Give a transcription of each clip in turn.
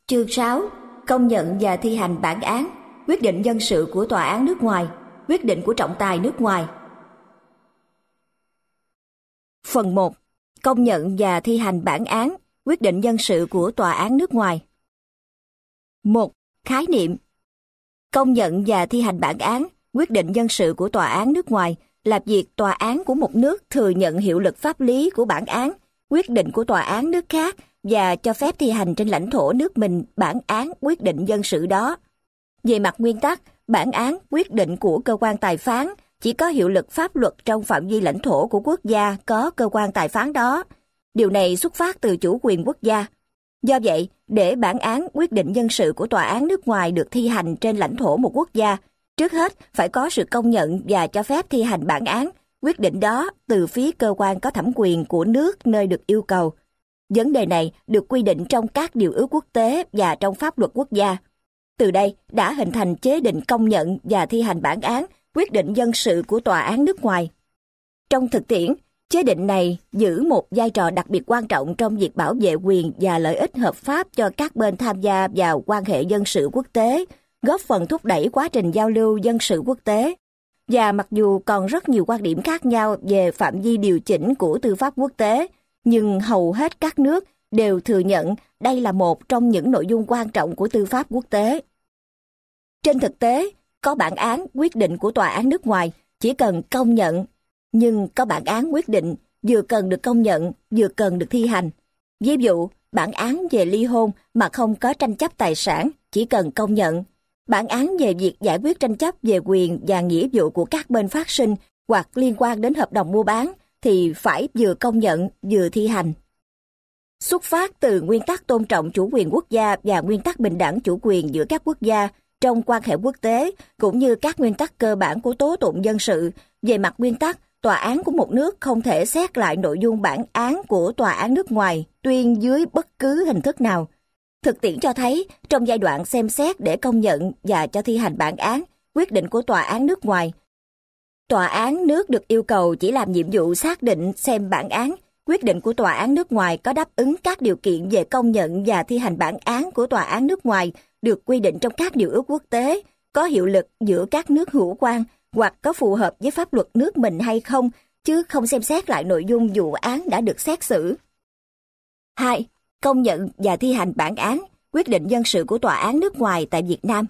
Chương 6. Công nhận và thi hành bản án, quyết định dân sự của tòa án nước ngoài, quyết định của trọng tài nước ngoài. Phần 1. Công nhận và thi hành bản án, quyết định dân sự của tòa án nước ngoài. 1. Khái niệm. Công nhận và thi hành bản án, quyết định dân sự của tòa án nước ngoài là việc tòa án của một nước thừa nhận hiệu lực pháp lý của bản án, quyết định của tòa án nước khác và cho phép thi hành trên lãnh thổ nước mình bản án, quyết định dân sự đó. Về mặt nguyên tắc, bản án, quyết định của cơ quan tài phán chỉ có hiệu lực pháp luật trong phạm vi lãnh thổ của quốc gia có cơ quan tài phán đó. Điều này xuất phát từ chủ quyền quốc gia. Do vậy, để bản án, quyết định dân sự của tòa án nước ngoài được thi hành trên lãnh thổ một quốc gia, trước hết phải có sự công nhận và cho phép thi hành bản án, quyết định đó từ phía cơ quan có thẩm quyền của nước nơi được yêu cầu. Vấn đề này được quy định trong các điều ước quốc tế và trong pháp luật quốc gia. Từ đây đã hình thành chế định công nhận và thi hành bản án, quyết định dân sự của tòa án nước ngoài. Trong thực tiễn, chế định này giữ một vai trò đặc biệt quan trọng trong việc bảo vệ quyền và lợi ích hợp pháp cho các bên tham gia vào quan hệ dân sự quốc tế, góp phần thúc đẩy quá trình giao lưu dân sự quốc tế. Và mặc dù còn rất nhiều quan điểm khác nhau về phạm vi điều chỉnh của tư pháp quốc tế, nhưng hầu hết các nước đều thừa nhận đây là một trong những nội dung quan trọng của tư pháp quốc tế. Trên thực tế, có bản án, quyết định của tòa án nước ngoài chỉ cần công nhận, nhưng có bản án, quyết định vừa cần được công nhận, vừa cần được thi hành. Ví dụ, bản án về ly hôn mà không có tranh chấp tài sản chỉ cần công nhận. Bản án về việc giải quyết tranh chấp về quyền và nghĩa vụ của các bên phát sinh hoặc liên quan đến hợp đồng mua bán thì phải vừa công nhận vừa thi hành. Xuất phát từ nguyên tắc tôn trọng chủ quyền quốc gia và nguyên tắc bình đẳng chủ quyền giữa các quốc gia trong quan hệ quốc tế, cũng như các nguyên tắc cơ bản của tố tụng dân sự, về mặt nguyên tắc, tòa án của một nước không thể xét lại nội dung bản án của tòa án nước ngoài tuyên dưới bất cứ hình thức nào. Thực tiễn cho thấy, trong giai đoạn xem xét để công nhận và cho thi hành bản án, quyết định của tòa án nước ngoài, tòa án nước được yêu cầu chỉ làm nhiệm vụ xác định xem bản án, quyết định của tòa án nước ngoài có đáp ứng các điều kiện về công nhận và thi hành bản án của tòa án nước ngoài được quy định trong các điều ước quốc tế, có hiệu lực giữa các nước hữu quan hoặc có phù hợp với pháp luật nước mình hay không, chứ không xem xét lại nội dung vụ án đã được xét xử. 2. Công nhận và thi hành bản án, quyết định dân sự của tòa án nước ngoài tại Việt Nam.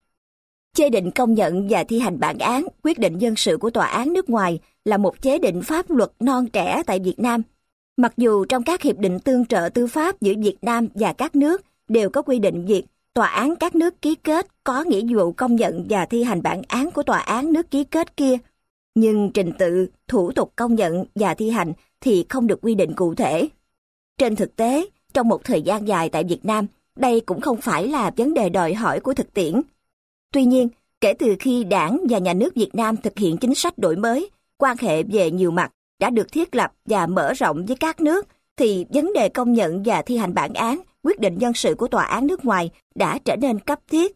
Chế định công nhận và thi hành bản án, quyết định dân sự của tòa án nước ngoài là một chế định pháp luật non trẻ tại Việt Nam. Mặc dù trong các hiệp định tương trợ tư pháp giữa Việt Nam và các nước đều có quy định việc tòa án các nước ký kết có nghĩa vụ công nhận và thi hành bản án của tòa án nước ký kết kia, nhưng trình tự, thủ tục công nhận và thi hành thì không được quy định cụ thể. Trên thực tế, trong một thời gian dài tại Việt Nam, đây cũng không phải là vấn đề đòi hỏi của thực tiễn. Tuy nhiên, kể từ khi Đảng và Nhà nước Việt Nam thực hiện chính sách đổi mới, quan hệ về nhiều mặt đã được thiết lập và mở rộng với các nước, thì vấn đề công nhận và thi hành bản án, quyết định dân sự của tòa án nước ngoài đã trở nên cấp thiết.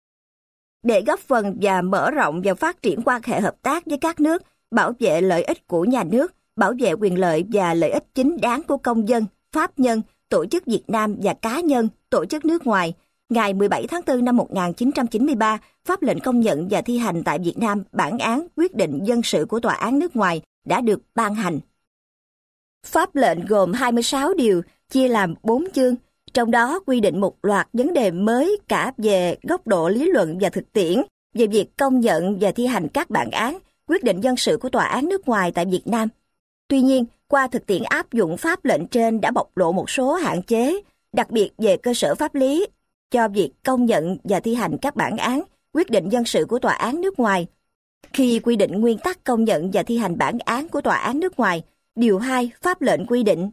Để góp phần và mở rộng và phát triển quan hệ hợp tác với các nước, bảo vệ lợi ích của nhà nước, bảo vệ quyền lợi và lợi ích chính đáng của công dân, pháp nhân, tổ chức Việt Nam và cá nhân, tổ chức nước ngoài, ngày 17 tháng 4 năm 1993, pháp lệnh công nhận và thi hành tại Việt Nam bản án, quyết định dân sự của tòa án nước ngoài đã được ban hành. Pháp lệnh gồm 26 điều, chia làm 4 chương, trong đó quy định một loạt vấn đề mới cả về góc độ lý luận và thực tiễn, về việc công nhận và thi hành các bản án, quyết định dân sự của tòa án nước ngoài tại Việt Nam. Tuy nhiên, qua thực tiễn áp dụng pháp lệnh trên đã bộc lộ một số hạn chế, đặc biệt về cơ sở pháp lý, cho việc công nhận và thi hành các bản án, quyết định dân sự của tòa án nước ngoài. Khi quy định nguyên tắc công nhận và thi hành bản án của tòa án nước ngoài, điều 2 pháp lệnh quy định: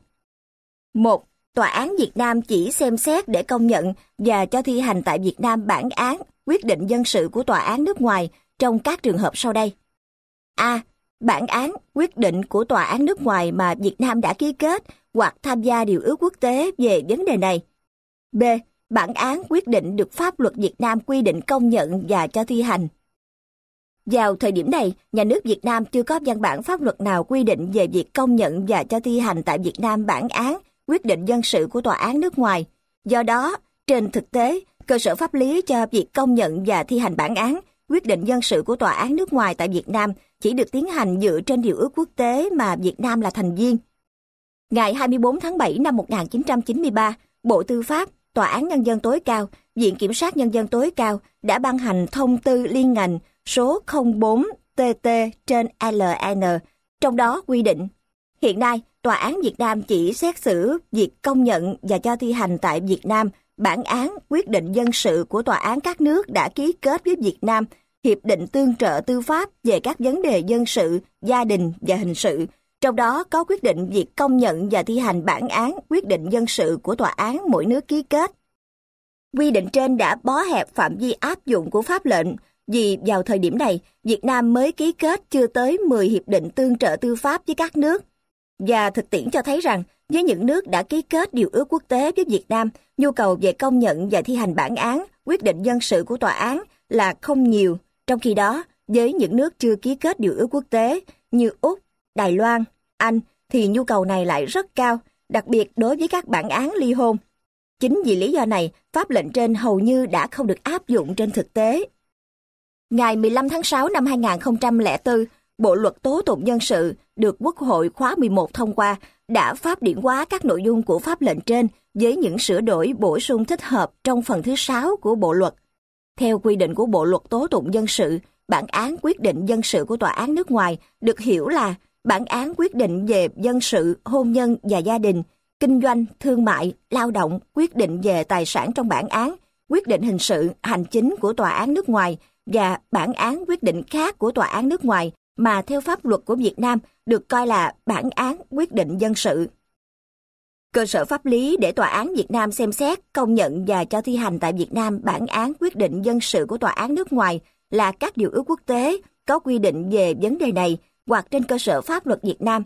1. Tòa án Việt Nam chỉ xem xét để công nhận và cho thi hành tại Việt Nam bản án, quyết định dân sự của tòa án nước ngoài trong các trường hợp sau đây. A. Bản án, quyết định của tòa án nước ngoài mà Việt Nam đã ký kết hoặc tham gia điều ước quốc tế về vấn đề này. B. Bản án, quyết định được pháp luật Việt Nam quy định công nhận và cho thi hành. Vào thời điểm này, nhà nước Việt Nam chưa có văn bản pháp luật nào quy định về việc công nhận và cho thi hành tại Việt Nam bản án, quyết định dân sự của tòa án nước ngoài. Do đó, Trên thực tế, cơ sở pháp lý cho việc công nhận và thi hành bản án, quyết định dân sự của tòa án nước ngoài tại Việt Nam chỉ được tiến hành dựa trên điều ước quốc tế mà Việt Nam là thành viên. Ngày 24 tháng 7 năm 1993, Bộ Tư pháp, Tòa án Nhân dân tối cao, Viện Kiểm sát Nhân dân tối cao đã ban hành thông tư liên ngành số 04/TT/LN, trong đó quy định, hiện nay, Tòa án Việt Nam chỉ xét xử việc công nhận và cho thi hành tại Việt Nam bản án quyết định dân sự của tòa án các nước đã ký kết với Việt Nam, hiệp định tương trợ tư pháp về các vấn đề dân sự, gia đình và hình sự, trong đó có quyết định việc công nhận và thi hành bản án quyết định dân sự của tòa án mỗi nước ký kết. Quy định trên đã bó hẹp phạm vi áp dụng của pháp lệnh, vì vào thời điểm này, Việt Nam mới ký kết chưa tới 10 hiệp định tương trợ tư pháp với các nước. Và thực tiễn cho thấy rằng, với những nước đã ký kết điều ước quốc tế với Việt Nam, nhu cầu về công nhận và thi hành bản án, quyết định dân sự của tòa án là không nhiều. Trong khi đó, với những nước chưa ký kết điều ước quốc tế như Úc, Đài Loan, Anh, thì nhu cầu này lại rất cao, đặc biệt đối với các bản án ly hôn. Chính vì lý do này, pháp lệnh trên hầu như đã không được áp dụng trên thực tế. Ngày 15 tháng 6 năm 2004, Bộ Luật Tố tụng dân sự được Quốc hội khóa 11 thông qua đã pháp điển hóa các nội dung của pháp lệnh trên với những sửa đổi bổ sung thích hợp trong phần thứ 6 của Bộ Luật. Theo quy định của Bộ Luật Tố tụng dân sự, bản án quyết định dân sự của tòa án nước ngoài được hiểu là bản án quyết định về dân sự, hôn nhân và gia đình, kinh doanh, thương mại, lao động, quyết định về tài sản trong bản án, quyết định hình sự, hành chính của tòa án nước ngoài và bản án quyết định khác của tòa án nước ngoài mà theo pháp luật của Việt Nam được coi là bản án quyết định dân sự. Cơ sở pháp lý để tòa án Việt Nam xem xét, công nhận và cho thi hành tại Việt Nam bản án quyết định dân sự của tòa án nước ngoài là các điều ước quốc tế có quy định về vấn đề này hoặc trên cơ sở pháp luật Việt Nam,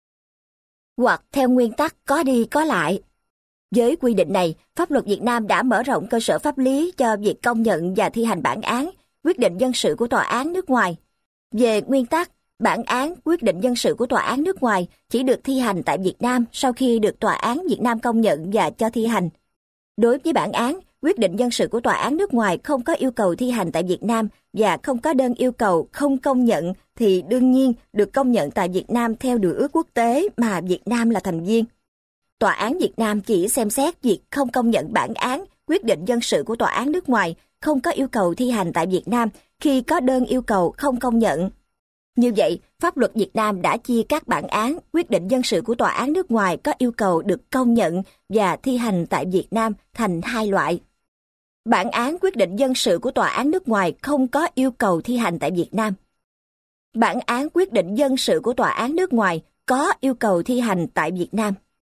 hoặc theo nguyên tắc có đi có lại. Với quy định này, pháp luật Việt Nam đã mở rộng cơ sở pháp lý cho việc công nhận và thi hành bản án quyết định dân sự của tòa án nước ngoài. Về nguyên tắc, bản án quyết định dân sự của tòa án nước ngoài chỉ được thi hành tại Việt Nam sau khi được tòa án Việt Nam công nhận và cho thi hành. Đối với bản án quyết định dân sự của tòa án nước ngoài không có yêu cầu thi hành tại Việt Nam và không có đơn yêu cầu không công nhận thì đương nhiên được công nhận tại Việt Nam theo điều ước quốc tế mà Việt Nam là thành viên. Tòa án Việt Nam chỉ xem xét việc không công nhận bản án quyết định dân sự của tòa án nước ngoài không có yêu cầu thi hành tại Việt Nam khi có đơn yêu cầu không công nhận. Như vậy, pháp luật Việt Nam đã chia các bản án quyết định dân sự của tòa án nước ngoài có yêu cầu được công nhận và thi hành tại Việt Nam thành hai loại. Bản án quyết định dân sự của tòa án nước ngoài không có yêu cầu thi hành tại Việt Nam. Bản án quyết định dân sự của tòa án nước ngoài có yêu cầu thi hành tại Việt Nam.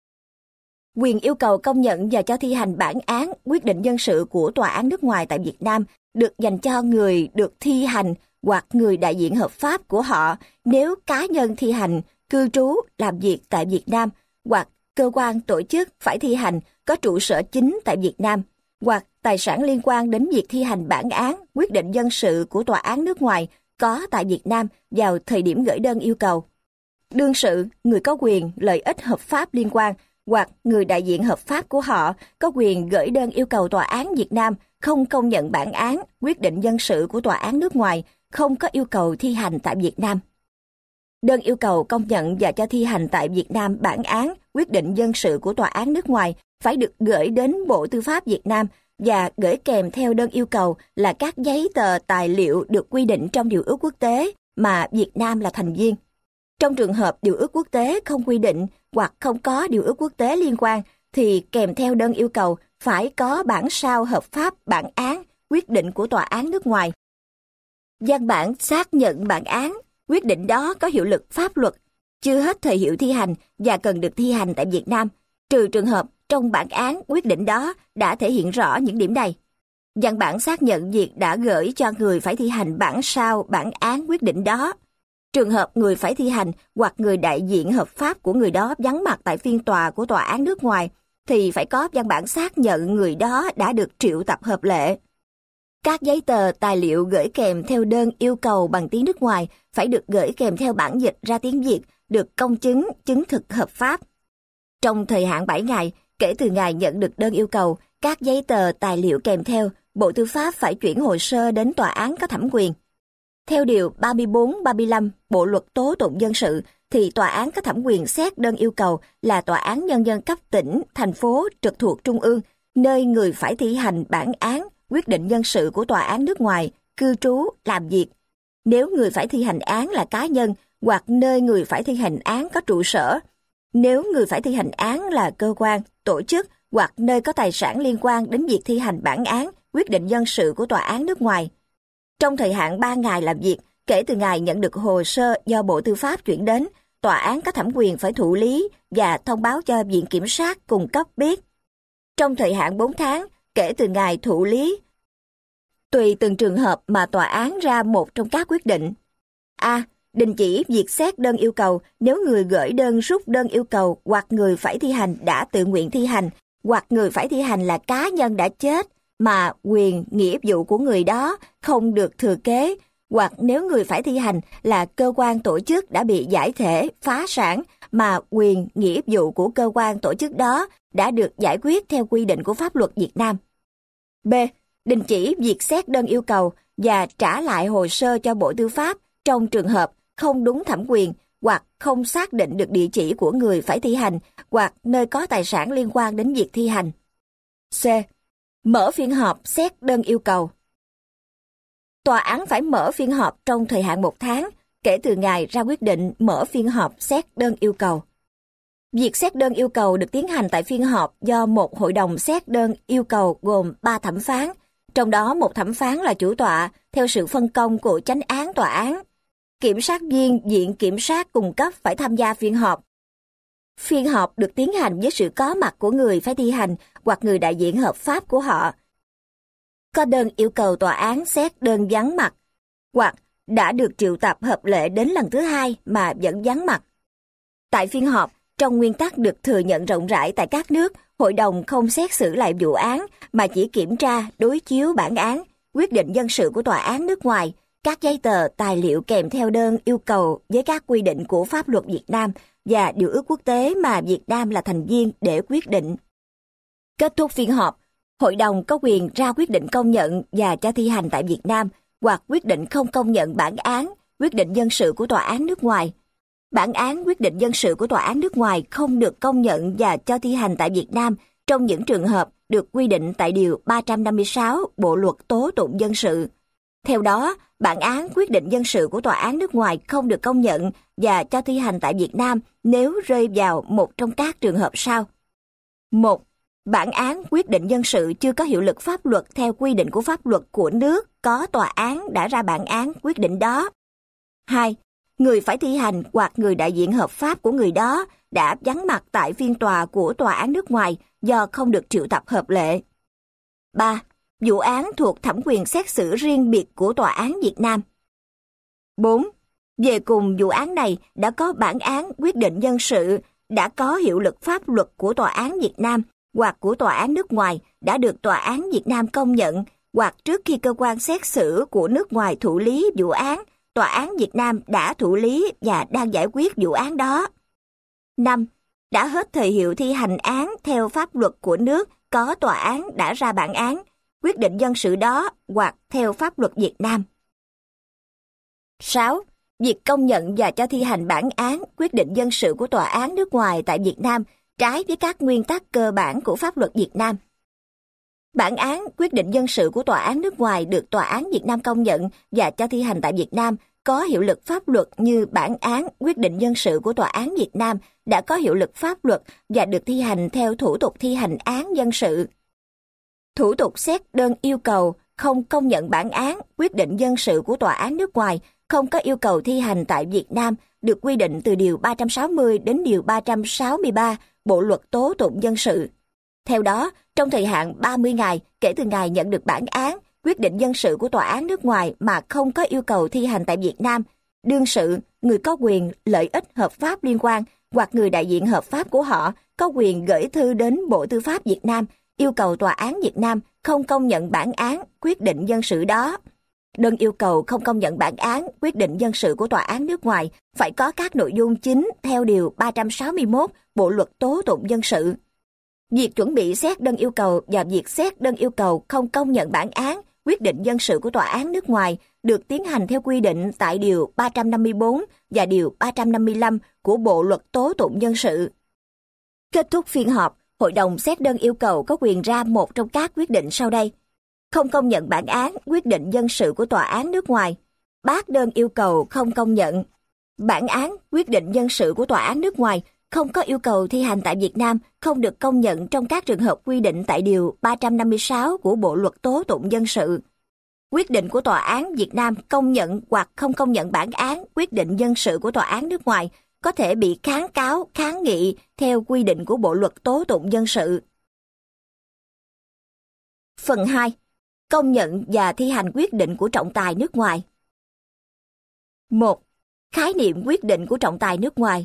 Quyền yêu cầu công nhận và cho thi hành bản án quyết định dân sự của tòa án nước ngoài tại Việt Nam được dành cho người được thi hành hoặc người đại diện hợp pháp của họ nếu cá nhân thi hành, cư trú, làm việc tại Việt Nam hoặc cơ quan tổ chức phải thi hành có trụ sở chính tại Việt Nam hoặc tài sản liên quan đến việc thi hành bản án quyết định dân sự của tòa án nước ngoài có tại Việt Nam vào thời điểm gửi đơn yêu cầu. Đương sự, người có quyền lợi ích hợp pháp liên quan hoặc người đại diện hợp pháp của họ có quyền gửi đơn yêu cầu tòa án Việt Nam không công nhận bản án quyết định dân sự của tòa án nước ngoài không có yêu cầu thi hành tại Việt Nam. Đơn yêu cầu công nhận và cho thi hành tại Việt Nam bản án quyết định dân sự của tòa án nước ngoài phải được gửi đến Bộ Tư pháp Việt Nam và gửi kèm theo đơn yêu cầu là các giấy tờ tài liệu được quy định trong điều ước quốc tế mà Việt Nam là thành viên. Trong trường hợp điều ước quốc tế không quy định hoặc không có điều ước quốc tế liên quan thì kèm theo đơn yêu cầu phải có bản sao hợp pháp bản án quyết định của tòa án nước ngoài. Văn bản xác nhận bản án quyết định đó có hiệu lực pháp luật, chưa hết thời hiệu thi hành và cần được thi hành tại Việt Nam, trừ trường hợp trong bản án quyết định đó đã thể hiện rõ những điểm này. Văn bản xác nhận việc đã gửi cho người phải thi hành bản sao bản án quyết định đó. Trường hợp người phải thi hành hoặc người đại diện hợp pháp của người đó vắng mặt tại phiên tòa của tòa án nước ngoài thì phải có văn bản xác nhận người đó đã được triệu tập hợp lệ. Các giấy tờ tài liệu gửi kèm theo đơn yêu cầu bằng tiếng nước ngoài phải được gửi kèm theo bản dịch ra tiếng Việt, được công chứng, chứng thực hợp pháp. Trong thời hạn 7 ngày, kể từ ngày nhận được đơn yêu cầu, các giấy tờ tài liệu kèm theo, Bộ Tư pháp phải chuyển hồ sơ đến tòa án có thẩm quyền. Theo điều 34-35 Bộ luật tố tụng dân sự, thì tòa án có thẩm quyền xét đơn yêu cầu là tòa án nhân dân cấp tỉnh, thành phố trực thuộc trung ương, nơi người phải thi hành bản án, quyết định dân sự của tòa án nước ngoài, cư trú, làm việc. Nếu người phải thi hành án là cá nhân hoặc nơi người phải thi hành án có trụ sở. Nếu người phải thi hành án là cơ quan, tổ chức hoặc nơi có tài sản liên quan đến việc thi hành bản án, quyết định dân sự của tòa án nước ngoài. Trong thời hạn 3 ngày làm việc, kể từ ngày nhận được hồ sơ do Bộ Tư pháp chuyển đến, tòa án có thẩm quyền phải thụ lý và thông báo cho Viện Kiểm sát cung cấp biết. Trong thời hạn 4 tháng, kể từ ngày thụ lý, tùy từng trường hợp mà tòa án ra một trong các quyết định. A. Đình chỉ việc xét đơn yêu cầu nếu người gửi đơn rút đơn yêu cầu hoặc người phải thi hành đã tự nguyện thi hành, hoặc người phải thi hành là cá nhân đã chết mà quyền nghĩa vụ của người đó không được thừa kế, hoặc nếu người phải thi hành là cơ quan tổ chức đã bị giải thể, phá sản mà quyền nghĩa vụ của cơ quan tổ chức đó đã được giải quyết theo quy định của pháp luật Việt Nam. B. Đình chỉ việc xét đơn yêu cầu và trả lại hồ sơ cho Bộ Tư pháp trong trường hợp không đúng thẩm quyền hoặc không xác định được địa chỉ của người phải thi hành hoặc nơi có tài sản liên quan đến việc thi hành. C. Mở phiên họp xét đơn yêu cầu. Tòa án phải mở phiên họp trong thời hạn 1 tháng kể từ ngày ra quyết định mở phiên họp xét đơn yêu cầu. Việc xét đơn yêu cầu được tiến hành tại phiên họp do một hội đồng xét đơn yêu cầu gồm 3 thẩm phán, trong đó một thẩm phán là chủ tọa theo sự phân công của chánh án tòa án. Kiểm sát viên Viện Kiểm sát cung cấp phải tham gia phiên họp. Phiên họp được tiến hành với sự có mặt của người phải thi hành hoặc người đại diện hợp pháp của họ. Có đơn yêu cầu tòa án xét đơn vắng mặt, hoặc đã được triệu tập hợp lệ đến lần thứ 2 mà vẫn vắng mặt. Tại phiên họp, trong nguyên tắc được thừa nhận rộng rãi tại các nước, hội đồng không xét xử lại vụ án mà chỉ kiểm tra, đối chiếu bản án, quyết định dân sự của tòa án nước ngoài, các giấy tờ, tài liệu kèm theo đơn yêu cầu với các quy định của pháp luật Việt Nam và điều ước quốc tế mà Việt Nam là thành viên để quyết định. Kết thúc phiên họp, hội đồng có quyền ra quyết định công nhận và cho thi hành tại Việt Nam hoặc quyết định không công nhận bản án, quyết định dân sự của tòa án nước ngoài. Bản án quyết định dân sự của tòa án nước ngoài không được công nhận và cho thi hành tại Việt Nam trong những trường hợp được quy định tại Điều 356 Bộ Luật Tố Tụng Dân sự. Theo đó, bản án quyết định dân sự của tòa án nước ngoài không được công nhận và cho thi hành tại Việt Nam nếu rơi vào một trong các trường hợp sau. 1. Bản án quyết định dân sự chưa có hiệu lực pháp luật theo quy định của pháp luật của nước có tòa án đã ra bản án quyết định đó. 2. Người phải thi hành hoặc người đại diện hợp pháp của người đó đã vắng mặt tại phiên tòa của tòa án nước ngoài do không được triệu tập hợp lệ. 3. Vụ án thuộc thẩm quyền xét xử riêng biệt của tòa án Việt Nam. 4. Về cùng vụ án này đã có bản án quyết định dân sự đã có hiệu lực pháp luật của tòa án Việt Nam hoặc của tòa án nước ngoài đã được tòa án Việt Nam công nhận, hoặc trước khi cơ quan xét xử của nước ngoài thụ lý vụ án, tòa án Việt Nam đã thụ lý và đang giải quyết vụ án đó. 5. Đã hết thời hiệu thi hành án theo pháp luật của nước có tòa án đã ra bản án, quyết định dân sự đó hoặc theo pháp luật Việt Nam. 6. Việc công nhận và cho thi hành bản án, quyết định dân sự của tòa án nước ngoài tại Việt Nam trái với các nguyên tắc cơ bản của pháp luật Việt Nam. Bản án, quyết định dân sự của tòa án nước ngoài được tòa án Việt Nam công nhận và cho thi hành tại Việt Nam có hiệu lực pháp luật như bản án, quyết định dân sự của tòa án Việt Nam đã có hiệu lực pháp luật và được thi hành theo thủ tục thi hành án dân sự. Thủ tục xét đơn yêu cầu không công nhận bản án, quyết định dân sự của tòa án nước ngoài không có yêu cầu thi hành tại Việt Nam được quy định từ Điều 360 đến Điều 363 Bộ Luật Tố Tụng Dân sự. Theo đó, trong thời hạn 30 ngày kể từ ngày nhận được bản án, quyết định dân sự của tòa án nước ngoài mà không có yêu cầu thi hành tại Việt Nam, đương sự, người có quyền lợi ích hợp pháp liên quan hoặc người đại diện hợp pháp của họ có quyền gửi thư đến Bộ Tư pháp Việt Nam yêu cầu tòa án Việt Nam không công nhận bản án, quyết định dân sự đó. Đơn yêu cầu không công nhận bản án, quyết định dân sự của tòa án nước ngoài phải có các nội dung chính theo Điều 361 Bộ Luật Tố Tụng Dân sự. Việc chuẩn bị xét đơn yêu cầu và việc xét đơn yêu cầu không công nhận bản án, quyết định dân sự của tòa án nước ngoài được tiến hành theo quy định tại Điều 354 và Điều 355 của Bộ Luật Tố tụng dân sự. Kết thúc phiên họp, Hội đồng xét đơn yêu cầu có quyền ra một trong các quyết định sau đây. Không công nhận bản án, quyết định dân sự của tòa án nước ngoài. Bác đơn yêu cầu không công nhận. Bản án, quyết định dân sự của tòa án nước ngoài không có yêu cầu thi hành tại Việt Nam không được công nhận trong các trường hợp quy định tại Điều 356 của Bộ Luật Tố tụng dân sự. Quyết định của tòa án Việt Nam công nhận hoặc không công nhận bản án, quyết định dân sự của tòa án nước ngoài có thể bị kháng cáo, kháng nghị theo quy định của Bộ Luật Tố tụng dân sự. Phần 2. Công nhận và thi hành quyết định của trọng tài nước ngoài. 1. Khái niệm quyết định của trọng tài nước ngoài.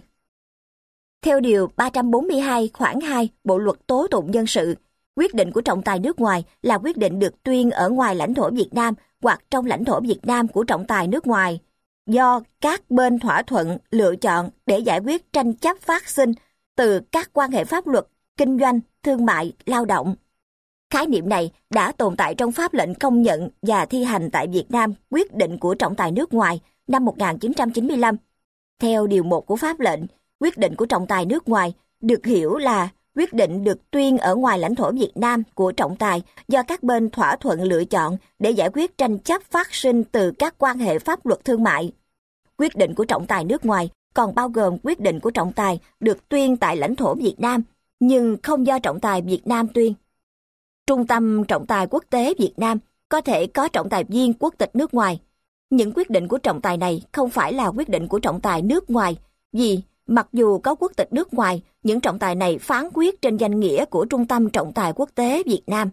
Theo Điều 342 khoản 2 Bộ Luật Tố tụng dân sự, quyết định của trọng tài nước ngoài là quyết định được tuyên ở ngoài lãnh thổ Việt Nam hoặc trong lãnh thổ Việt Nam của trọng tài nước ngoài, do các bên thỏa thuận, lựa chọn để giải quyết tranh chấp phát sinh từ các quan hệ pháp luật, kinh doanh, thương mại, lao động. Khái niệm này đã tồn tại trong pháp lệnh công nhận và thi hành tại Việt Nam quyết định của trọng tài nước ngoài năm 1995. Theo Điều 1 của pháp lệnh, quyết định của trọng tài nước ngoài được hiểu là quyết định được tuyên ở ngoài lãnh thổ Việt Nam của trọng tài do các bên thỏa thuận lựa chọn để giải quyết tranh chấp phát sinh từ các quan hệ pháp luật thương mại. Quyết định của trọng tài nước ngoài còn bao gồm quyết định của trọng tài được tuyên tại lãnh thổ Việt Nam, nhưng không do trọng tài Việt Nam tuyên. Trung tâm trọng tài quốc tế Việt Nam có thể có trọng tài viên quốc tịch nước ngoài. Những quyết định của trọng tài này không phải là quyết định của trọng tài nước ngoài, vì mặc dù có quốc tịch nước ngoài, những trọng tài này phán quyết trên danh nghĩa của Trung tâm trọng tài quốc tế Việt Nam.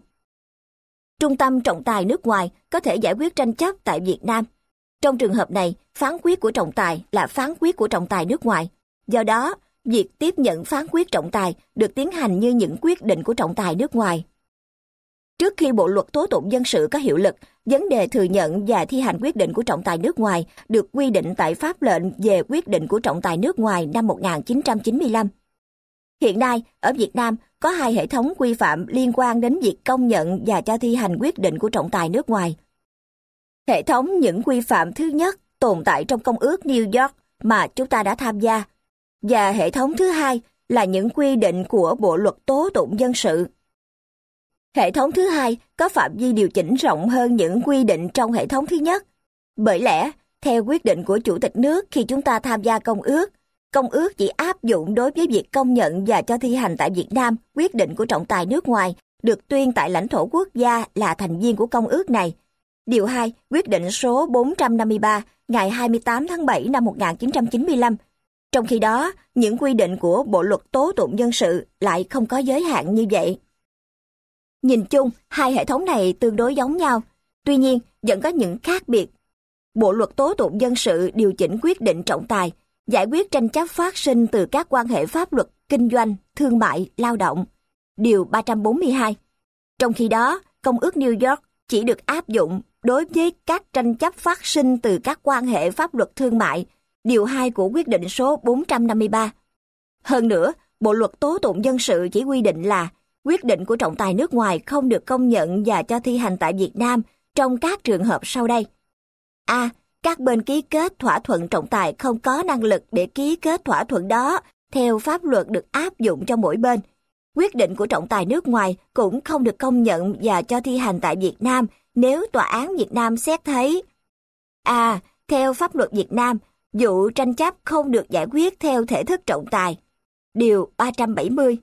Trung tâm trọng tài nước ngoài có thể giải quyết tranh chấp tại Việt Nam. Trong trường hợp này, phán quyết của trọng tài là phán quyết của trọng tài nước ngoài. Do đó, việc tiếp nhận phán quyết trọng tài được tiến hành như những quyết định của trọng tài nước ngoài. Trước khi Bộ Luật Tố tụng dân sự có hiệu lực, vấn đề thừa nhận và thi hành quyết định của trọng tài nước ngoài được quy định tại pháp lệnh về quyết định của trọng tài nước ngoài năm 1995. Hiện nay, ở Việt Nam có hai hệ thống quy phạm liên quan đến việc công nhận và cho thi hành quyết định của trọng tài nước ngoài. Hệ thống những quy phạm thứ nhất tồn tại trong Công ước New York mà chúng ta đã tham gia, và hệ thống thứ hai là những quy định của Bộ Luật Tố tụng dân sự. Hệ thống thứ hai có phạm vi điều chỉnh rộng hơn những quy định trong hệ thống thứ nhất. Bởi lẽ, theo quyết định của Chủ tịch nước khi chúng ta tham gia Công ước chỉ áp dụng đối với việc công nhận và cho thi hành tại Việt Nam quyết định của trọng tài nước ngoài được tuyên tại lãnh thổ quốc gia là thành viên của Công ước này. Điều 2, quyết định số 453 ngày 28 tháng 7 năm 1995. Trong khi đó, những quy định của Bộ Luật Tố tụng dân sự lại không có giới hạn như vậy. Nhìn chung, hai hệ thống này tương đối giống nhau, tuy nhiên vẫn có những khác biệt. Bộ Luật Tố tụng dân sự điều chỉnh quyết định trọng tài, giải quyết tranh chấp phát sinh từ các quan hệ pháp luật, kinh doanh, thương mại, lao động. Điều 342. Trong khi đó, Công ước New York chỉ được áp dụng đối với các tranh chấp phát sinh từ các quan hệ pháp luật thương mại, điều 2 của quyết định số 453. Hơn nữa, Bộ Luật Tố tụng dân sự chỉ quy định là quyết định của trọng tài nước ngoài không được công nhận và cho thi hành tại Việt Nam trong các trường hợp sau đây. A. Các bên ký kết thỏa thuận trọng tài không có năng lực để ký kết thỏa thuận đó theo pháp luật được áp dụng cho mỗi bên. Quyết định của trọng tài nước ngoài cũng không được công nhận và cho thi hành tại Việt Nam nếu tòa án Việt Nam xét thấy A. Theo pháp luật Việt Nam, vụ tranh chấp không được giải quyết theo thể thức trọng tài. Điều 370.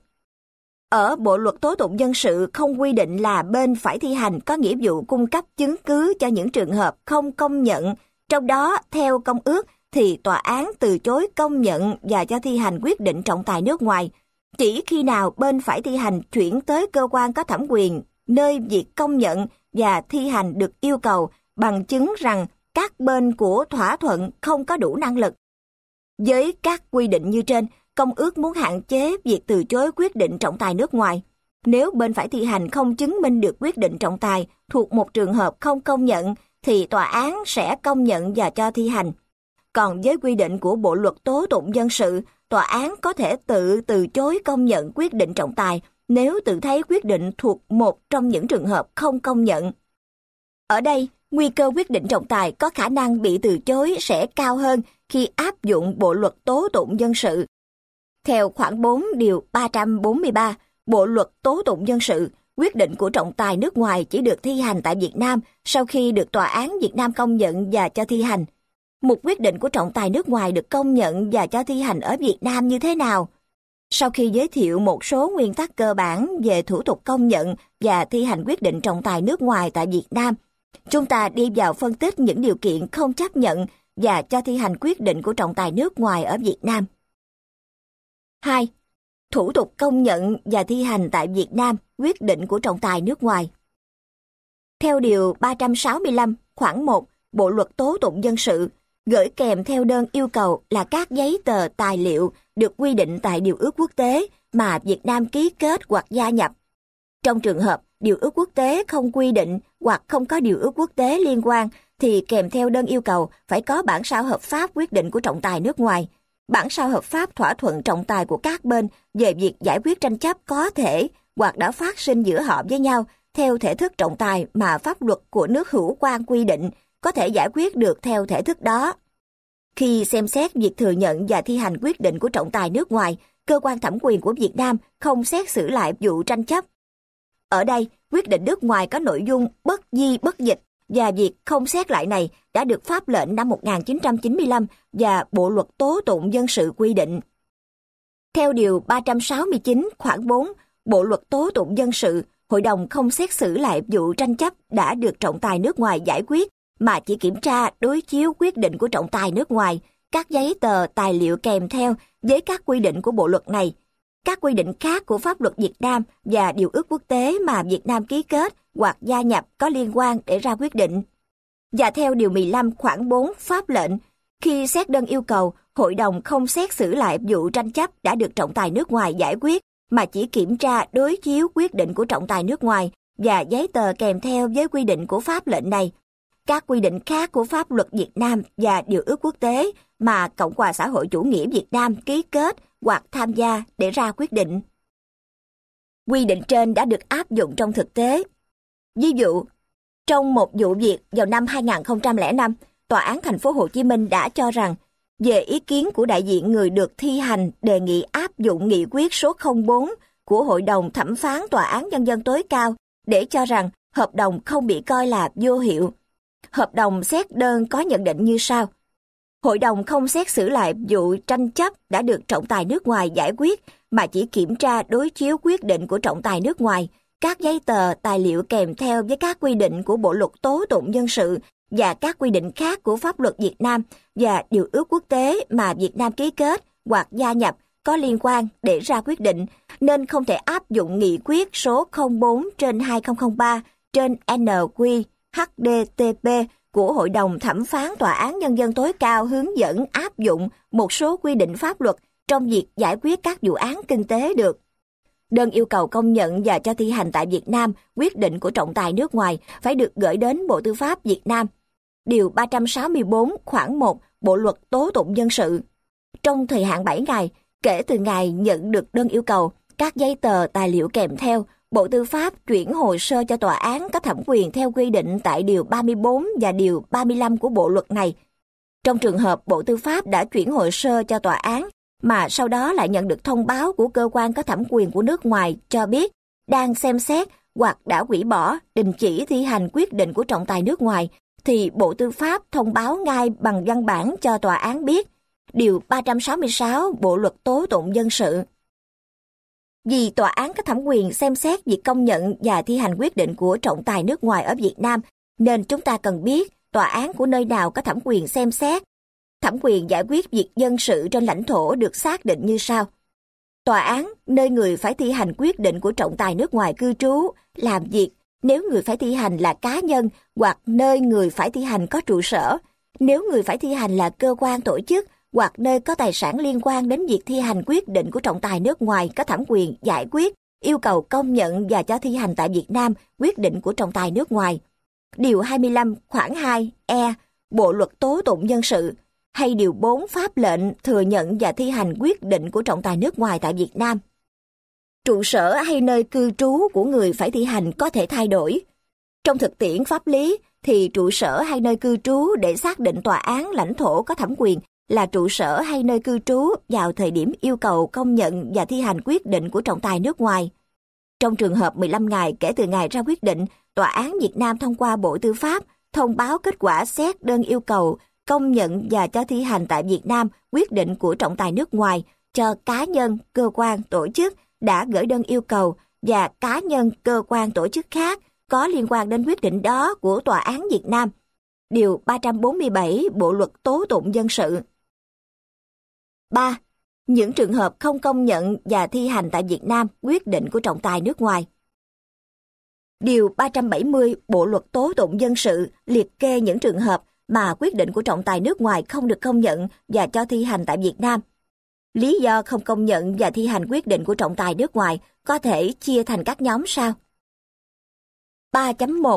Ở Bộ Luật Tố tụng dân sự không quy định là bên phải thi hành có nghĩa vụ cung cấp chứng cứ cho những trường hợp không công nhận, trong đó theo Công ước thì tòa án từ chối công nhận và cho thi hành quyết định trọng tài nước ngoài. Chỉ khi nào bên phải thi hành chuyển tới cơ quan có thẩm quyền, nơi việc công nhận và thi hành được yêu cầu bằng chứng rằng các bên của thỏa thuận không có đủ năng lực. Với các quy định như trên, Công ước muốn hạn chế việc từ chối quyết định trọng tài nước ngoài. Nếu bên phải thi hành không chứng minh được quyết định trọng tài thuộc một trường hợp không công nhận, thì tòa án sẽ công nhận và cho thi hành. Còn với quy định của Bộ Luật Tố tụng dân sự, tòa án có thể tự từ chối công nhận quyết định trọng tài nếu tự thấy quyết định thuộc một trong những trường hợp không công nhận. Ở đây, nguy cơ quyết định trọng tài có khả năng bị từ chối sẽ cao hơn khi áp dụng Bộ luật tố tụng dân sự. Theo khoản 4 điều 343 Bộ luật tố tụng dân sự, quyết định của trọng tài nước ngoài chỉ được thi hành tại Việt Nam sau khi được Tòa án Việt Nam công nhận và cho thi hành. Một quyết định của trọng tài nước ngoài được công nhận và cho thi hành ở Việt Nam như thế nào? Sau khi giới thiệu một số nguyên tắc cơ bản về thủ tục công nhận và thi hành quyết định trọng tài nước ngoài tại Việt Nam, chúng ta đi vào phân tích những điều kiện không chấp nhận và cho thi hành quyết định của trọng tài nước ngoài ở Việt Nam. 2. Thủ tục công nhận và thi hành tại Việt Nam quyết định của trọng tài nước ngoài. Theo Điều 365 khoản 1 Bộ luật tố tụng dân sự, gửi kèm theo đơn yêu cầu là các giấy tờ tài liệu được quy định tại điều ước quốc tế mà Việt Nam ký kết hoặc gia nhập. Trong trường hợp điều ước quốc tế không quy định hoặc không có điều ước quốc tế liên quan, thì kèm theo đơn yêu cầu phải có bản sao hợp pháp quyết định của trọng tài nước ngoài, bản sao hợp pháp thỏa thuận trọng tài của các bên về việc giải quyết tranh chấp có thể hoặc đã phát sinh giữa họ với nhau theo thể thức trọng tài mà pháp luật của nước hữu quan quy định, có thể giải quyết được theo thể thức đó. Khi xem xét việc thừa nhận và thi hành quyết định của trọng tài nước ngoài, cơ quan thẩm quyền của Việt Nam không xét xử lại vụ tranh chấp. Ở đây, quyết định nước ngoài có nội dung bất di bất dịch, và việc không xét lại này đã được pháp lệnh năm 1995 và Bộ luật tố tụng dân sự quy định. Theo Điều 369 khoản 4 Bộ luật tố tụng dân sự, Hội đồng không xét xử lại vụ tranh chấp đã được trọng tài nước ngoài giải quyết, mà chỉ kiểm tra đối chiếu quyết định của trọng tài nước ngoài, các giấy tờ tài liệu kèm theo với các quy định của bộ luật này, các quy định khác của pháp luật Việt Nam và điều ước quốc tế mà Việt Nam ký kết hoặc gia nhập có liên quan để ra quyết định. Và theo Điều 15 khoản 4 pháp lệnh, khi xét đơn yêu cầu, Hội đồng không xét xử lại vụ tranh chấp đã được trọng tài nước ngoài giải quyết, mà chỉ kiểm tra đối chiếu quyết định của trọng tài nước ngoài và giấy tờ kèm theo với quy định của pháp lệnh này, các quy định khác của pháp luật Việt Nam và điều ước quốc tế mà Cộng hòa xã hội chủ nghĩa Việt Nam ký kết hoặc tham gia để ra quyết định. Quy định trên đã được áp dụng trong thực tế. Ví dụ, trong một vụ việc vào năm 2005, Tòa án Thành phố Hồ Chí Minh đã cho rằng, về ý kiến của đại diện người được thi hành đề nghị áp dụng nghị quyết số 04 của Hội đồng Thẩm phán Tòa án Nhân dân tối cao để cho rằng hợp đồng không bị coi là vô hiệu. Hợp đồng xét đơn có nhận định như sau. Hội đồng không xét xử lại vụ tranh chấp đã được trọng tài nước ngoài giải quyết, mà chỉ kiểm tra đối chiếu quyết định của trọng tài nước ngoài, các giấy tờ, tài liệu kèm theo với các quy định của Bộ luật tố tụng dân sự và các quy định khác của pháp luật Việt Nam và điều ước quốc tế mà Việt Nam ký kết hoặc gia nhập có liên quan để ra quyết định, nên không thể áp dụng nghị quyết số 04/2003/NQ/HDTP của Hội đồng Thẩm phán Tòa án Nhân dân tối cao hướng dẫn áp dụng một số quy định pháp luật trong việc giải quyết các vụ án kinh tế được. Đơn yêu cầu công nhận và cho thi hành tại Việt Nam quyết định của trọng tài nước ngoài phải được gửi đến Bộ Tư pháp Việt Nam. Điều 364 khoản 1 Bộ luật tố tụng dân sự. Trong thời hạn 7 ngày, kể từ ngày nhận được đơn yêu cầu, các giấy tờ tài liệu kèm theo, Bộ Tư pháp chuyển hồ sơ cho tòa án có thẩm quyền theo quy định tại Điều 34 và Điều 35 của bộ luật này. Trong trường hợp Bộ Tư pháp đã chuyển hồ sơ cho tòa án, mà sau đó lại nhận được thông báo của cơ quan có thẩm quyền của nước ngoài cho biết đang xem xét hoặc đã hủy bỏ, đình chỉ thi hành quyết định của trọng tài nước ngoài, thì Bộ Tư pháp thông báo ngay bằng văn bản cho tòa án biết. Điều 366 Bộ luật tố tụng dân sự. Vì tòa án có thẩm quyền xem xét việc công nhận và thi hành quyết định của trọng tài nước ngoài ở Việt Nam, nên chúng ta cần biết tòa án của nơi nào có thẩm quyền xem xét. Thẩm quyền giải quyết việc dân sự trên lãnh thổ được xác định như sau. Tòa án nơi người phải thi hành quyết định của trọng tài nước ngoài cư trú, làm việc, nếu người phải thi hành là cá nhân hoặc nơi người phải thi hành có trụ sở, nếu người phải thi hành là cơ quan tổ chức hoặc nơi có tài sản liên quan đến việc thi hành quyết định của trọng tài nước ngoài có thẩm quyền giải quyết, yêu cầu công nhận và cho thi hành tại Việt Nam quyết định của trọng tài nước ngoài. Điều 25 khoản 2 E Bộ luật tố tụng dân sự hay Điều 4 pháp lệnh thừa nhận và thi hành quyết định của trọng tài nước ngoài tại Việt Nam. Trụ sở hay nơi cư trú của người phải thi hành có thể thay đổi. Trong thực tiễn pháp lý thì trụ sở hay nơi cư trú để xác định tòa án lãnh thổ có thẩm quyền là trụ sở hay nơi cư trú vào thời điểm yêu cầu công nhận và thi hành quyết định của trọng tài nước ngoài. Trong trường hợp 15 ngày kể từ ngày ra quyết định, Tòa án Việt Nam thông qua Bộ Tư pháp thông báo kết quả xét đơn yêu cầu công nhận và cho thi hành tại Việt Nam quyết định của trọng tài nước ngoài cho cá nhân, cơ quan, tổ chức đã gửi đơn yêu cầu và cá nhân, cơ quan, tổ chức khác có liên quan đến quyết định đó của Tòa án Việt Nam. Điều 347 Bộ Luật Tố tụng dân sự. 3. Những trường hợp không công nhận và thi hành tại Việt Nam quyết định của trọng tài nước ngoài. Điều 370 Bộ Luật Tố tụng dân sự liệt kê những trường hợp mà quyết định của trọng tài nước ngoài không được công nhận và cho thi hành tại Việt Nam. Lý do không công nhận và thi hành quyết định của trọng tài nước ngoài có thể chia thành các nhóm sau. 3.1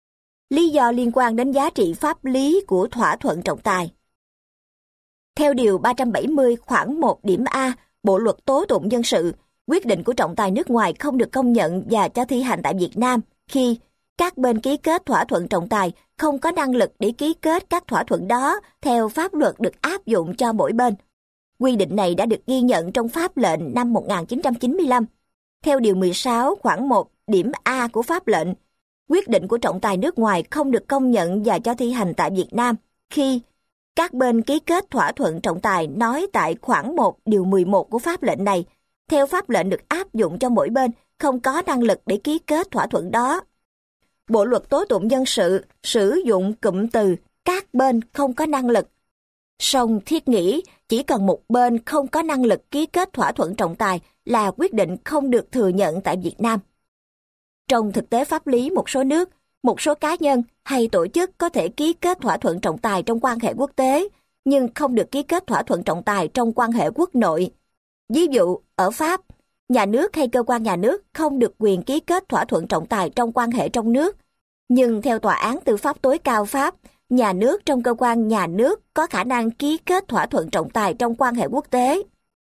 Lý do liên quan đến giá trị pháp lý của thỏa thuận trọng tài. Theo Điều 370 khoản 1 điểm A Bộ Luật Tố tụng dân sự, quyết định của trọng tài nước ngoài không được công nhận và cho thi hành tại Việt Nam khi các bên ký kết thỏa thuận trọng tài không có năng lực để ký kết các thỏa thuận đó theo pháp luật được áp dụng cho mỗi bên. Quy định này đã được ghi nhận trong pháp lệnh năm 1995. Theo Điều 16 khoản 1 điểm A của pháp lệnh, quyết định của trọng tài nước ngoài không được công nhận và cho thi hành tại Việt Nam khi các bên ký kết thỏa thuận trọng tài nói tại khoản 1 điều 11 của pháp lệnh này, theo pháp lệnh được áp dụng cho mỗi bên không có năng lực để ký kết thỏa thuận đó. Bộ Luật Tố tụng dân sự sử dụng cụm từ các bên không có năng lực. Song thiết nghĩ chỉ cần một bên không có năng lực ký kết thỏa thuận trọng tài là quyết định không được thừa nhận tại Việt Nam. Trong thực tế pháp lý một số nước, một số cá nhân hay tổ chức có thể ký kết thỏa thuận trọng tài trong quan hệ quốc tế, nhưng không được ký kết thỏa thuận trọng tài trong quan hệ quốc nội. Ví dụ, ở Pháp, nhà nước hay cơ quan nhà nước không được quyền ký kết thỏa thuận trọng tài trong quan hệ trong nước. Nhưng theo Tòa án Tư pháp tối cao Pháp, nhà nước trong cơ quan nhà nước có khả năng ký kết thỏa thuận trọng tài trong quan hệ quốc tế.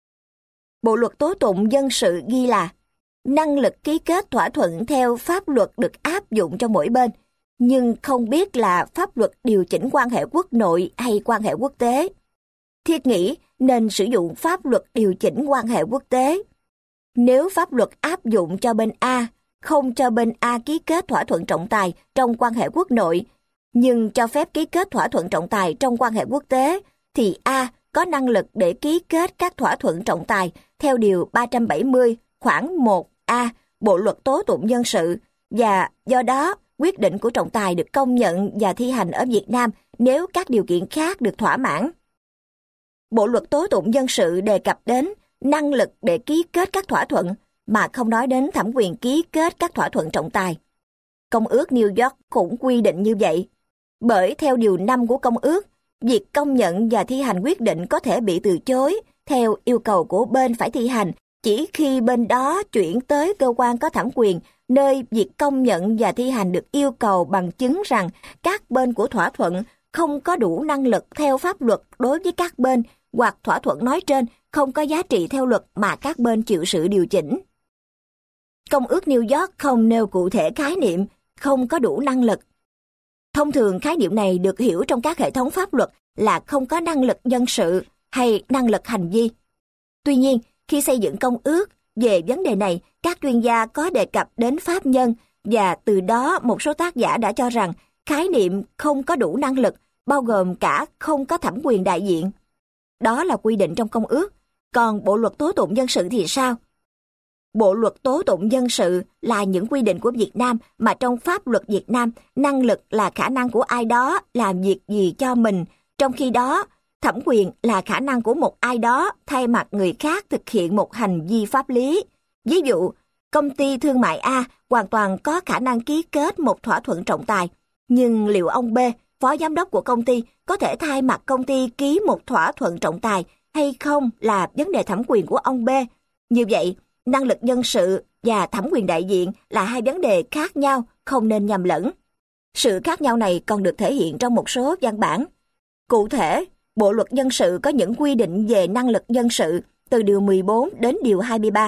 Bộ Luật Tố tụng dân sự ghi là năng lực ký kết thỏa thuận theo pháp luật được áp dụng cho mỗi bên, nhưng không biết là pháp luật điều chỉnh quan hệ quốc nội hay quan hệ quốc tế. Thiết nghĩ nên sử dụng pháp luật điều chỉnh quan hệ quốc tế. Nếu pháp luật áp dụng cho bên A, không cho bên A ký kết thỏa thuận trọng tài trong quan hệ quốc nội, nhưng cho phép ký kết thỏa thuận trọng tài trong quan hệ quốc tế, thì A có năng lực để ký kết các thỏa thuận trọng tài theo Điều 370 khoản 1A Bộ Luật Tố tụng dân sự, và do đó quyết định của trọng tài được công nhận và thi hành ở Việt Nam nếu các điều kiện khác được thỏa mãn. Bộ Luật Tố tụng dân sự đề cập đến năng lực để ký kết các thỏa thuận mà không nói đến thẩm quyền ký kết các thỏa thuận trọng tài. Công ước New York cũng quy định như vậy. Bởi theo Điều 5 của Công ước, việc công nhận và thi hành quyết định có thể bị từ chối theo yêu cầu của bên phải thi hành chỉ khi bên đó chuyển tới cơ quan có thẩm quyền, nơi việc công nhận và thi hành được yêu cầu bằng chứng rằng các bên của thỏa thuận không có đủ năng lực theo pháp luật đối với các bên, hoặc thỏa thuận nói trên không có giá trị theo luật mà các bên chịu sự điều chỉnh. Công ước New York không nêu cụ thể khái niệm không có đủ năng lực. Thông thường khái niệm này được hiểu trong các hệ thống pháp luật là không có năng lực dân sự hay năng lực hành vi. Tuy nhiên, khi xây dựng công ước về vấn đề này, các chuyên gia có đề cập đến pháp nhân, và từ đó một số tác giả đã cho rằng khái niệm không có đủ năng lực bao gồm cả không có thẩm quyền đại diện. Đó là quy định trong công ước. Còn Bộ Luật Tố tụng dân sự thì sao? Bộ Luật Tố tụng dân sự là những quy định của Việt Nam mà trong pháp luật Việt Nam, năng lực là khả năng của ai đó làm việc gì cho mình, trong khi đó thẩm quyền là khả năng của một ai đó thay mặt người khác thực hiện một hành vi pháp lý. Ví dụ, công ty thương mại A hoàn toàn có khả năng ký kết một thỏa thuận trọng tài, nhưng liệu ông B, phó giám đốc của công ty, có thể thay mặt công ty ký một thỏa thuận trọng tài hay không là vấn đề thẩm quyền của ông B. Như vậy, năng lực dân sự và thẩm quyền đại diện là hai vấn đề khác nhau, không nên nhầm lẫn. Sự khác nhau này còn được thể hiện trong một số văn bản. Cụ thể, Bộ Luật Dân sự có những quy định về năng lực dân sự từ Điều 14 đến Điều 23.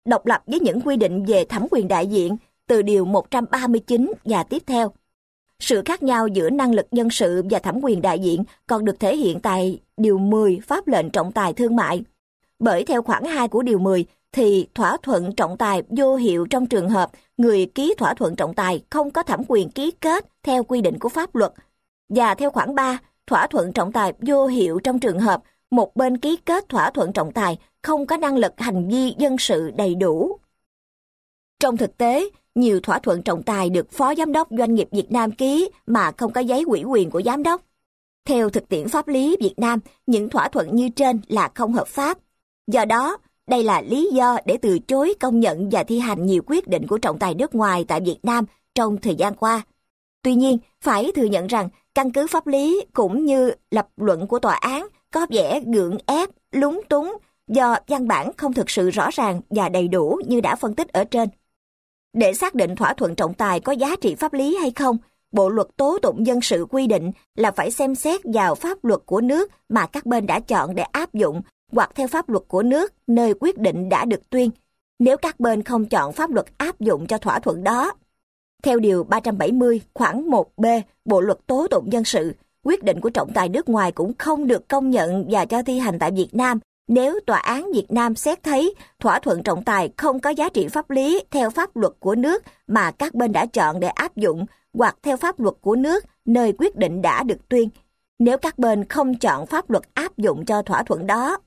độc lập với những quy định về thẩm quyền đại diện từ Điều 139 và tiếp theo. Sự khác nhau giữa năng lực dân sự và thẩm quyền đại diện còn được thể hiện tại Điều 10 Pháp lệnh trọng tài thương mại. Bởi theo khoản 2 của Điều 10 thì thỏa thuận trọng tài vô hiệu trong trường hợp người ký thỏa thuận trọng tài không có thẩm quyền ký kết theo quy định của pháp luật. Và theo khoản 3, thỏa thuận trọng tài vô hiệu trong trường hợp một bên ký kết thỏa thuận trọng tài không có năng lực hành vi dân sự đầy đủ. Trong thực tế, nhiều thỏa thuận trọng tài được Phó Giám đốc Doanh nghiệp Việt Nam ký mà không có giấy ủy quyền của Giám đốc. Theo thực tiễn pháp lý Việt Nam, những thỏa thuận như trên là không hợp pháp. Do đó, đây là lý do để từ chối công nhận và thi hành nhiều quyết định của trọng tài nước ngoài tại Việt Nam trong thời gian qua. Tuy nhiên, phải thừa nhận rằng căn cứ pháp lý cũng như lập luận của tòa án có vẻ gượng ép, lúng túng do văn bản không thực sự rõ ràng và đầy đủ như đã phân tích ở trên. Để xác định thỏa thuận trọng tài có giá trị pháp lý hay không, Bộ luật tố tụng dân sự quy định là phải xem xét vào pháp luật của nước mà các bên đã chọn để áp dụng hoặc theo pháp luật của nước nơi quyết định đã được tuyên, nếu các bên không chọn pháp luật áp dụng cho thỏa thuận đó. Theo Điều 370 khoản 1b Bộ luật tố tụng dân sự, quyết định của trọng tài nước ngoài cũng không được công nhận và cho thi hành tại Việt Nam nếu tòa án Việt Nam xét thấy thỏa thuận trọng tài không có giá trị pháp lý theo pháp luật của nước mà các bên đã chọn để áp dụng hoặc theo pháp luật của nước nơi quyết định đã được tuyên, nếu các bên không chọn pháp luật áp dụng cho thỏa thuận đó.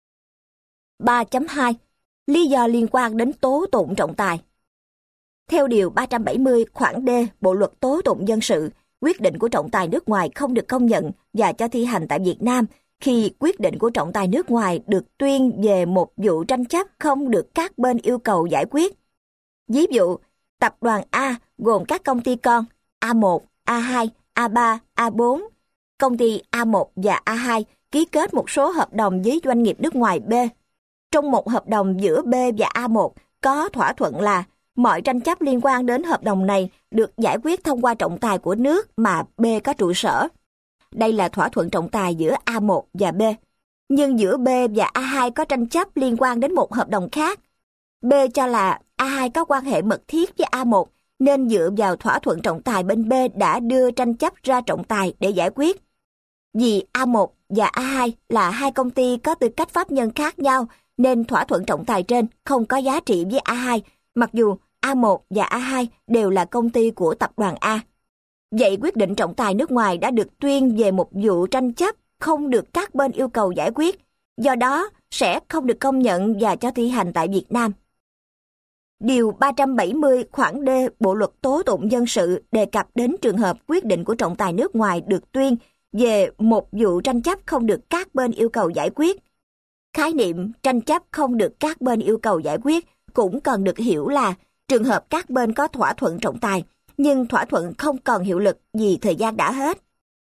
3.2. Lý do liên quan đến tố tụng trọng tài. Theo Điều 370 khoản D Bộ luật tố tụng dân sự, quyết định của trọng tài nước ngoài không được công nhận và cho thi hành tại Việt Nam khi quyết định của trọng tài nước ngoài được tuyên về một vụ tranh chấp không được các bên yêu cầu giải quyết. Ví dụ, tập đoàn A gồm các công ty con A1, A2, A3, A4. Công ty A1 và A2 ký kết một số hợp đồng với doanh nghiệp nước ngoài B. Trong một hợp đồng giữa B và A1 có thỏa thuận là mọi tranh chấp liên quan đến hợp đồng này được giải quyết thông qua trọng tài của nước mà B có trụ sở. Đây là thỏa thuận trọng tài giữa A1 và B. Nhưng giữa B và A2 có tranh chấp liên quan đến một hợp đồng khác. B cho là A2 có quan hệ mật thiết với A1 nên dựa vào thỏa thuận trọng tài bên B đã đưa tranh chấp ra trọng tài để giải quyết. Vì A1 và A2 là hai công ty có tư cách pháp nhân khác nhau nên thỏa thuận trọng tài trên không có giá trị với A2, mặc dù A1 và A2 đều là công ty của tập đoàn A. Vậy quyết định trọng tài nước ngoài đã được tuyên về một vụ tranh chấp không được các bên yêu cầu giải quyết, do đó sẽ không được công nhận và cho thi hành tại Việt Nam. Điều 370 khoản D Bộ luật tố tụng dân sự đề cập đến trường hợp quyết định của trọng tài nước ngoài được tuyên về một vụ tranh chấp không được các bên yêu cầu giải quyết. Khái niệm tranh chấp không được các bên yêu cầu giải quyết cũng cần được hiểu là trường hợp các bên có thỏa thuận trọng tài, nhưng thỏa thuận không còn hiệu lực vì thời gian đã hết.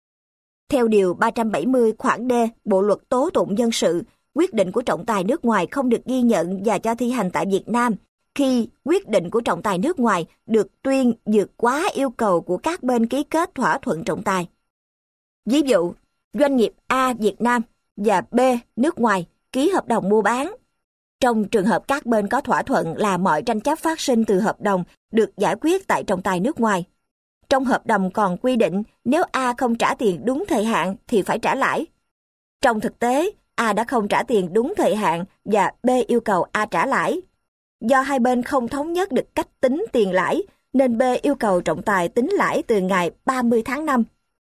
Theo Điều 370 khoản D Bộ luật tố tụng dân sự, quyết định của trọng tài nước ngoài không được ghi nhận và cho thi hành tại Việt Nam khi quyết định của trọng tài nước ngoài được tuyên vượt quá yêu cầu của các bên ký kết thỏa thuận trọng tài. Ví dụ, doanh nghiệp A Việt Nam và B nước ngoài ký hợp đồng mua bán. Trong trường hợp các bên có thỏa thuận là mọi tranh chấp phát sinh từ hợp đồng được giải quyết tại trọng tài nước ngoài. Trong hợp đồng còn quy định nếu A không trả tiền đúng thời hạn thì phải trả lãi. Trong thực tế, A đã không trả tiền đúng thời hạn và B yêu cầu A trả lãi. Do hai bên không thống nhất được cách tính tiền lãi, nên B yêu cầu trọng tài tính lãi từ ngày 30 tháng 5.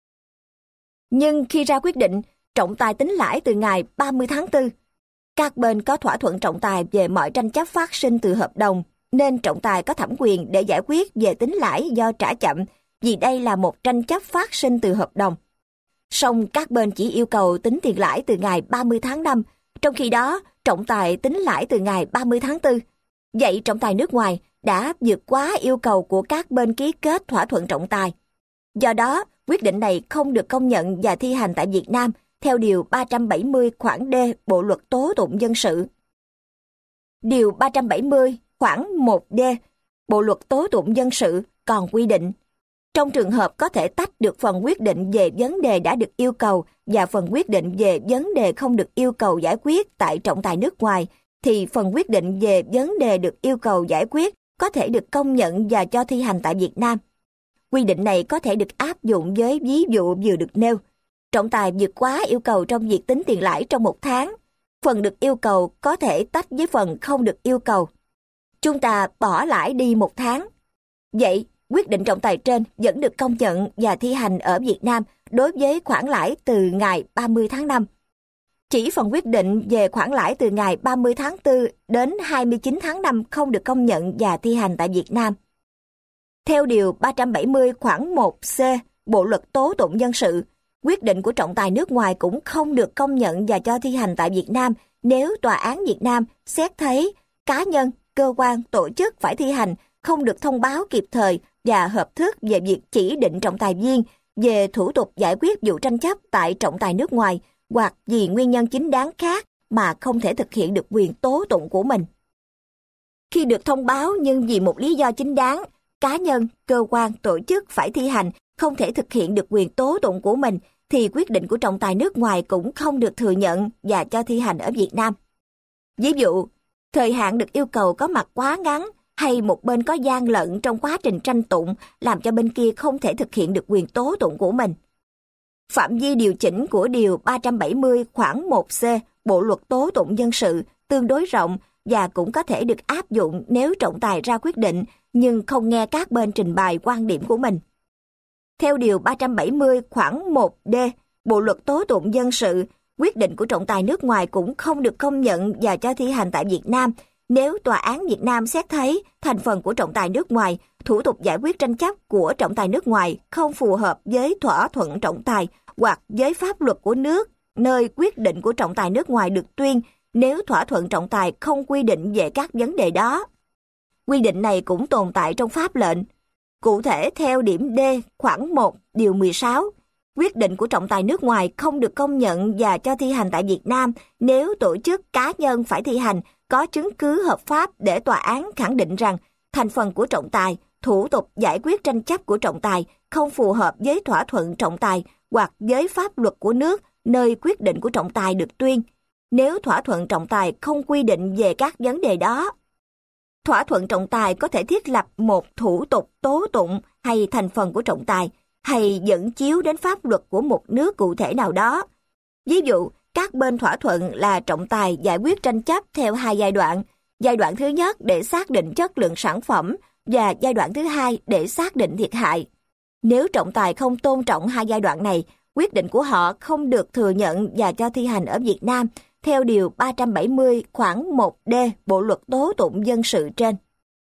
Nhưng khi ra quyết định, trọng tài tính lãi từ ngày 30 tháng 4. Các bên có thỏa thuận trọng tài về mọi tranh chấp phát sinh từ hợp đồng, nên trọng tài có thẩm quyền để giải quyết về tính lãi do trả chậm, vì đây là một tranh chấp phát sinh từ hợp đồng. Song các bên chỉ yêu cầu tính tiền lãi từ ngày 30 tháng 5, trong khi đó trọng tài tính lãi từ ngày 30 tháng 4. Vậy trọng tài nước ngoài đã vượt quá yêu cầu của các bên ký kết thỏa thuận trọng tài. Do đó, quyết định này không được công nhận và thi hành tại Việt Nam theo Điều 370 khoản D Bộ luật tố tụng dân sự. Điều 370 khoản 1D Bộ luật tố tụng dân sự còn quy định, trong trường hợp có thể tách được phần quyết định về vấn đề đã được yêu cầu và phần quyết định về vấn đề không được yêu cầu giải quyết tại trọng tài nước ngoài, thì phần quyết định về vấn đề được yêu cầu giải quyết có thể được công nhận và cho thi hành tại Việt Nam. Quy định này có thể được áp dụng với ví dụ vừa được nêu. Trọng tài vượt quá yêu cầu trong việc tính tiền lãi trong 1 tháng. Phần được yêu cầu có thể tách với phần không được yêu cầu. Chúng ta bỏ lãi đi 1 tháng. Vậy, quyết định trọng tài trên vẫn được công nhận và thi hành ở Việt Nam đối với khoản lãi từ ngày 30 tháng 5. Chỉ phần quyết định về khoản lãi từ ngày 30 tháng 4 đến 29 tháng 5 không được công nhận và thi hành tại Việt Nam. Theo Điều 370 khoản 1C Bộ Luật Tố Tụng Dân sự, quyết định của trọng tài nước ngoài cũng không được công nhận và cho thi hành tại Việt Nam nếu Tòa án Việt Nam xét thấy cá nhân, cơ quan, tổ chức phải thi hành không được thông báo kịp thời và hợp thức về việc chỉ định trọng tài viên về thủ tục giải quyết vụ tranh chấp tại trọng tài nước ngoài hoặc vì nguyên nhân chính đáng khác mà không thể thực hiện được quyền tố tụng của mình. Khi được thông báo nhưng vì một lý do chính đáng, cá nhân, cơ quan, tổ chức phải thi hành không thể thực hiện được quyền tố tụng của mình thì quyết định của trọng tài nước ngoài cũng không được thừa nhận và cho thi hành ở Việt Nam. Ví dụ, thời hạn được yêu cầu có mặt quá ngắn hay một bên có gian lận trong quá trình tranh tụng làm cho bên kia không thể thực hiện được quyền tố tụng của mình. Phạm vi điều chỉnh của Điều 370 khoản 1C Bộ Luật Tố Tụng Dân sự tương đối rộng và cũng có thể được áp dụng nếu trọng tài ra quyết định nhưng không nghe các bên trình bày quan điểm của mình. Theo Điều 370 khoản 1D Bộ Luật Tố Tụng Dân sự, quyết định của trọng tài nước ngoài cũng không được công nhận và cho thi hành tại Việt Nam nếu Tòa án Việt Nam xét thấy thành phần của trọng tài nước ngoài, thủ tục giải quyết tranh chấp của trọng tài nước ngoài không phù hợp với thỏa thuận trọng tài hoặc với pháp luật của nước, nơi quyết định của trọng tài nước ngoài được tuyên nếu thỏa thuận trọng tài không quy định về các vấn đề đó. Quy định này cũng tồn tại trong pháp lệnh. Cụ thể theo điểm D khoản 1 điều 16, quyết định của trọng tài nước ngoài không được công nhận và cho thi hành tại Việt Nam nếu tổ chức cá nhân phải thi hành có chứng cứ hợp pháp để tòa án khẳng định rằng thành phần của trọng tài, thủ tục giải quyết tranh chấp của trọng tài không phù hợp với thỏa thuận trọng tài hoặc với pháp luật của nước nơi quyết định của trọng tài được tuyên, nếu thỏa thuận trọng tài không quy định về các vấn đề đó. Thỏa thuận trọng tài có thể thiết lập một thủ tục tố tụng hay thành phần của trọng tài, hay dẫn chiếu đến pháp luật của một nước cụ thể nào đó. Ví dụ, các bên thỏa thuận là trọng tài giải quyết tranh chấp theo 2 giai đoạn. Giai đoạn thứ nhất để xác định chất lượng sản phẩm và giai đoạn thứ hai để xác định thiệt hại. Nếu trọng tài không tôn trọng 2 giai đoạn này, quyết định của họ không được thừa nhận và cho thi hành ở Việt Nam theo Điều 370 khoản 1D Bộ Luật Tố Tụng Dân sự trên.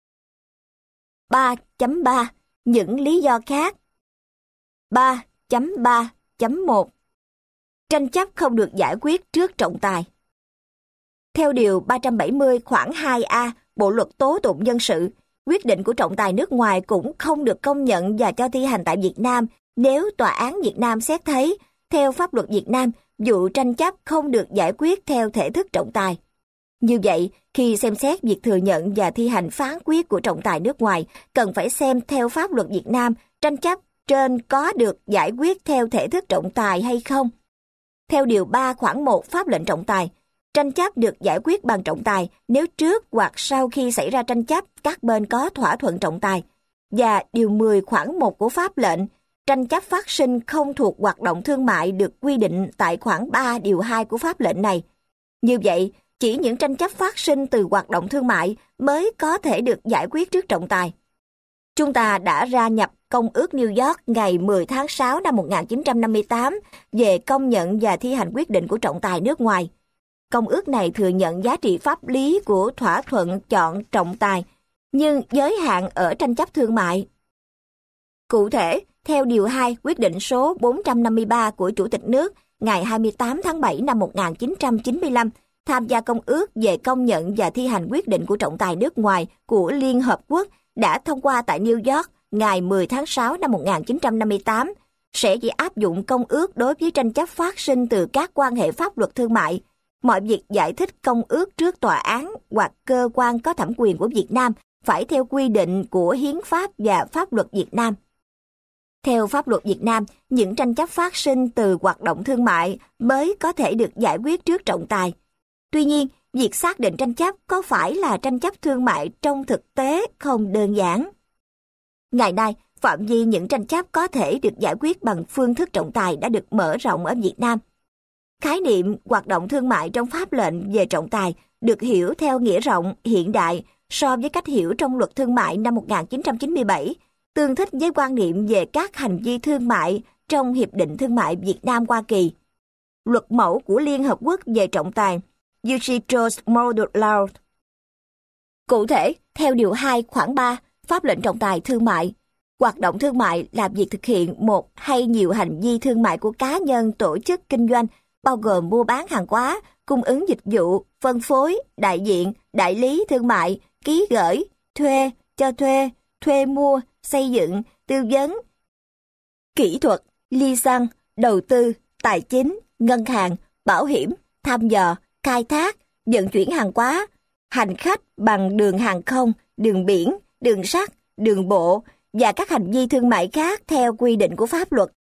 3.3 Những lý do khác. 3.3.1 Tranh chấp không được giải quyết trước trọng tài. Theo Điều 370 khoản 2A Bộ Luật Tố Tụng Dân sự, quyết định của trọng tài nước ngoài cũng không được công nhận và cho thi hành tại Việt Nam nếu Tòa án Việt Nam xét thấy, theo pháp luật Việt Nam, vụ tranh chấp không được giải quyết theo thể thức trọng tài. Như vậy, khi xem xét việc thừa nhận và thi hành phán quyết của trọng tài nước ngoài, cần phải xem theo pháp luật Việt Nam tranh chấp trên có được giải quyết theo thể thức trọng tài hay không. Theo Điều 3 khoản 1 Pháp lệnh trọng tài, tranh chấp được giải quyết bằng trọng tài nếu trước hoặc sau khi xảy ra tranh chấp các bên có thỏa thuận trọng tài. Và Điều 10 khoản 1 của Pháp lệnh, tranh chấp phát sinh không thuộc hoạt động thương mại được quy định tại khoản 3 điều 2 của pháp lệnh này. Như vậy, chỉ những tranh chấp phát sinh từ hoạt động thương mại mới có thể được giải quyết trước trọng tài. Chúng ta đã gia nhập Công ước New York ngày 10 tháng 6 năm 1958 về công nhận và thi hành quyết định của trọng tài nước ngoài. Công ước này thừa nhận giá trị pháp lý của thỏa thuận chọn trọng tài, nhưng giới hạn ở tranh chấp thương mại. Cụ thể, theo Điều 2 quyết định số 453 của Chủ tịch nước ngày 28 tháng 7 năm 1995 tham gia Công ước về công nhận và thi hành quyết định của trọng tài nước ngoài của Liên Hợp Quốc đã thông qua tại New York ngày 10 tháng 6 năm 1958, sẽ chỉ áp dụng công ước đối với tranh chấp phát sinh từ các quan hệ pháp luật thương mại. Mọi việc giải thích công ước trước tòa án hoặc cơ quan có thẩm quyền của Việt Nam phải theo quy định của hiến pháp và pháp luật Việt Nam. Theo pháp luật Việt Nam, những tranh chấp phát sinh từ hoạt động thương mại mới có thể được giải quyết trước trọng tài. Tuy nhiên, việc xác định tranh chấp có phải là tranh chấp thương mại trong thực tế không đơn giản. Ngày nay, phạm vi những tranh chấp có thể được giải quyết bằng phương thức trọng tài đã được mở rộng ở Việt Nam. Khái niệm hoạt động thương mại trong pháp lệnh về trọng tài được hiểu theo nghĩa rộng, hiện đại so với cách hiểu trong luật thương mại năm 1997, tương thích với quan niệm về các hành vi thương mại trong Hiệp định Thương mại Việt Nam-Hoa Kỳ. Luật mẫu của Liên Hợp Quốc về trọng tài, UCITS Model Law. Cụ thể, theo Điều 2 khoản 3, Pháp lệnh trọng tài thương mại, hoạt động thương mại là việc thực hiện một hay nhiều hành vi thương mại của cá nhân, tổ chức kinh doanh, bao gồm mua bán hàng hóa, cung ứng dịch vụ, phân phối, đại diện, đại lý thương mại, ký gửi, thuê, cho thuê, thuê mua, xây dựng, tư vấn, kỹ thuật, li xăng, đầu tư, tài chính, ngân hàng, bảo hiểm, thăm dò, khai thác, vận chuyển hàng hóa, hành khách bằng đường hàng không, đường biển, đường sắt, đường bộ và các hành vi thương mại khác theo quy định của pháp luật.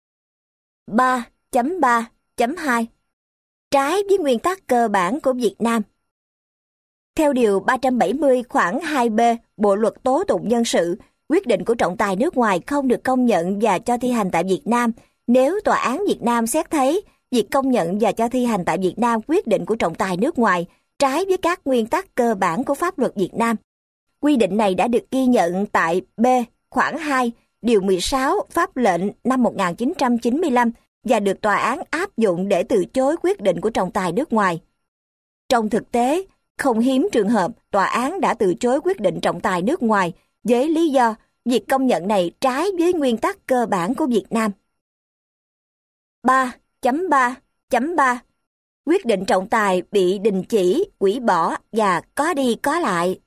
3.3.2 Trái với nguyên tắc cơ bản của Việt Nam. Theo Điều 370 khoản 2B Bộ Luật Tố tụng dân sự, quyết định của trọng tài nước ngoài không được công nhận và cho thi hành tại Việt Nam nếu Tòa án Việt Nam xét thấy việc công nhận và cho thi hành tại Việt Nam quyết định của trọng tài nước ngoài trái với các nguyên tắc cơ bản của pháp luật Việt Nam. Quy định này đã được ghi nhận tại B. khoản 2, Điều 16 Pháp lệnh năm 1995 và được tòa án áp dụng để từ chối quyết định của trọng tài nước ngoài. Trong thực tế, không hiếm trường hợp tòa án đã từ chối quyết định trọng tài nước ngoài với lý do việc công nhận này trái với nguyên tắc cơ bản của Việt Nam. 3.3.3 Quyết định trọng tài bị đình chỉ, hủy bỏ và có đi có lại.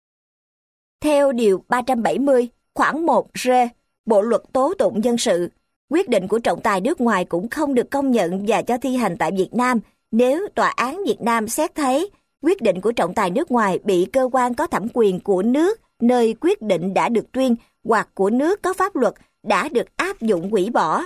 Theo Điều 370 khoản 1G Bộ Luật Tố tụng dân sự, quyết định của trọng tài nước ngoài cũng không được công nhận và cho thi hành tại Việt Nam nếu Tòa án Việt Nam xét thấy quyết định của trọng tài nước ngoài bị cơ quan có thẩm quyền của nước nơi quyết định đã được tuyên hoặc của nước có pháp luật đã được áp dụng hủy bỏ.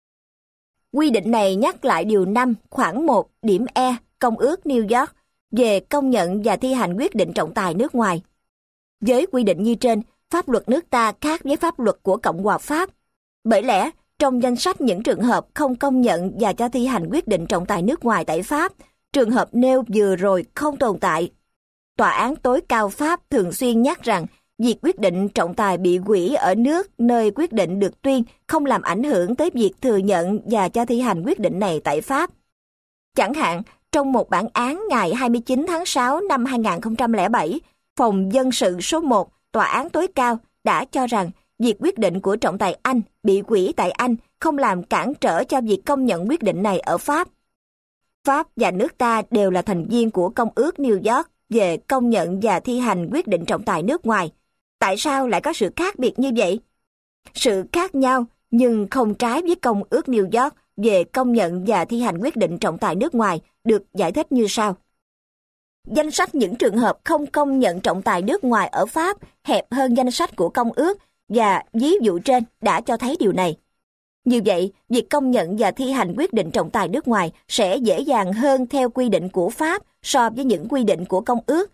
Quy định này nhắc lại Điều 5 khoản 1 điểm E Công ước New York về công nhận và thi hành quyết định trọng tài nước ngoài. Với quy định như trên, pháp luật nước ta khác với pháp luật của Cộng hòa Pháp. Bởi lẽ, trong danh sách những trường hợp không công nhận và cho thi hành quyết định trọng tài nước ngoài tại Pháp, trường hợp nêu vừa rồi không tồn tại. Tòa án tối cao Pháp thường xuyên nhắc rằng việc quyết định trọng tài bị hủy ở nước nơi quyết định được tuyên không làm ảnh hưởng tới việc thừa nhận và cho thi hành quyết định này tại Pháp. Chẳng hạn, trong một bản án ngày 29 tháng 6 năm 2007, Phòng Dân sự số 1, Tòa án tối cao đã cho rằng việc quyết định của trọng tài Anh bị hủy tại Anh không làm cản trở cho việc công nhận quyết định này ở Pháp. Pháp và nước ta đều là thành viên của Công ước New York về công nhận và thi hành quyết định trọng tài nước ngoài. Tại sao lại có sự khác biệt như vậy? Sự khác nhau nhưng không trái với Công ước New York về công nhận và thi hành quyết định trọng tài nước ngoài được giải thích như sau. Danh sách những trường hợp không công nhận trọng tài nước ngoài ở Pháp hẹp hơn danh sách của Công ước và ví dụ trên đã cho thấy điều này. Như vậy, việc công nhận và thi hành quyết định trọng tài nước ngoài sẽ dễ dàng hơn theo quy định của Pháp so với những quy định của Công ước.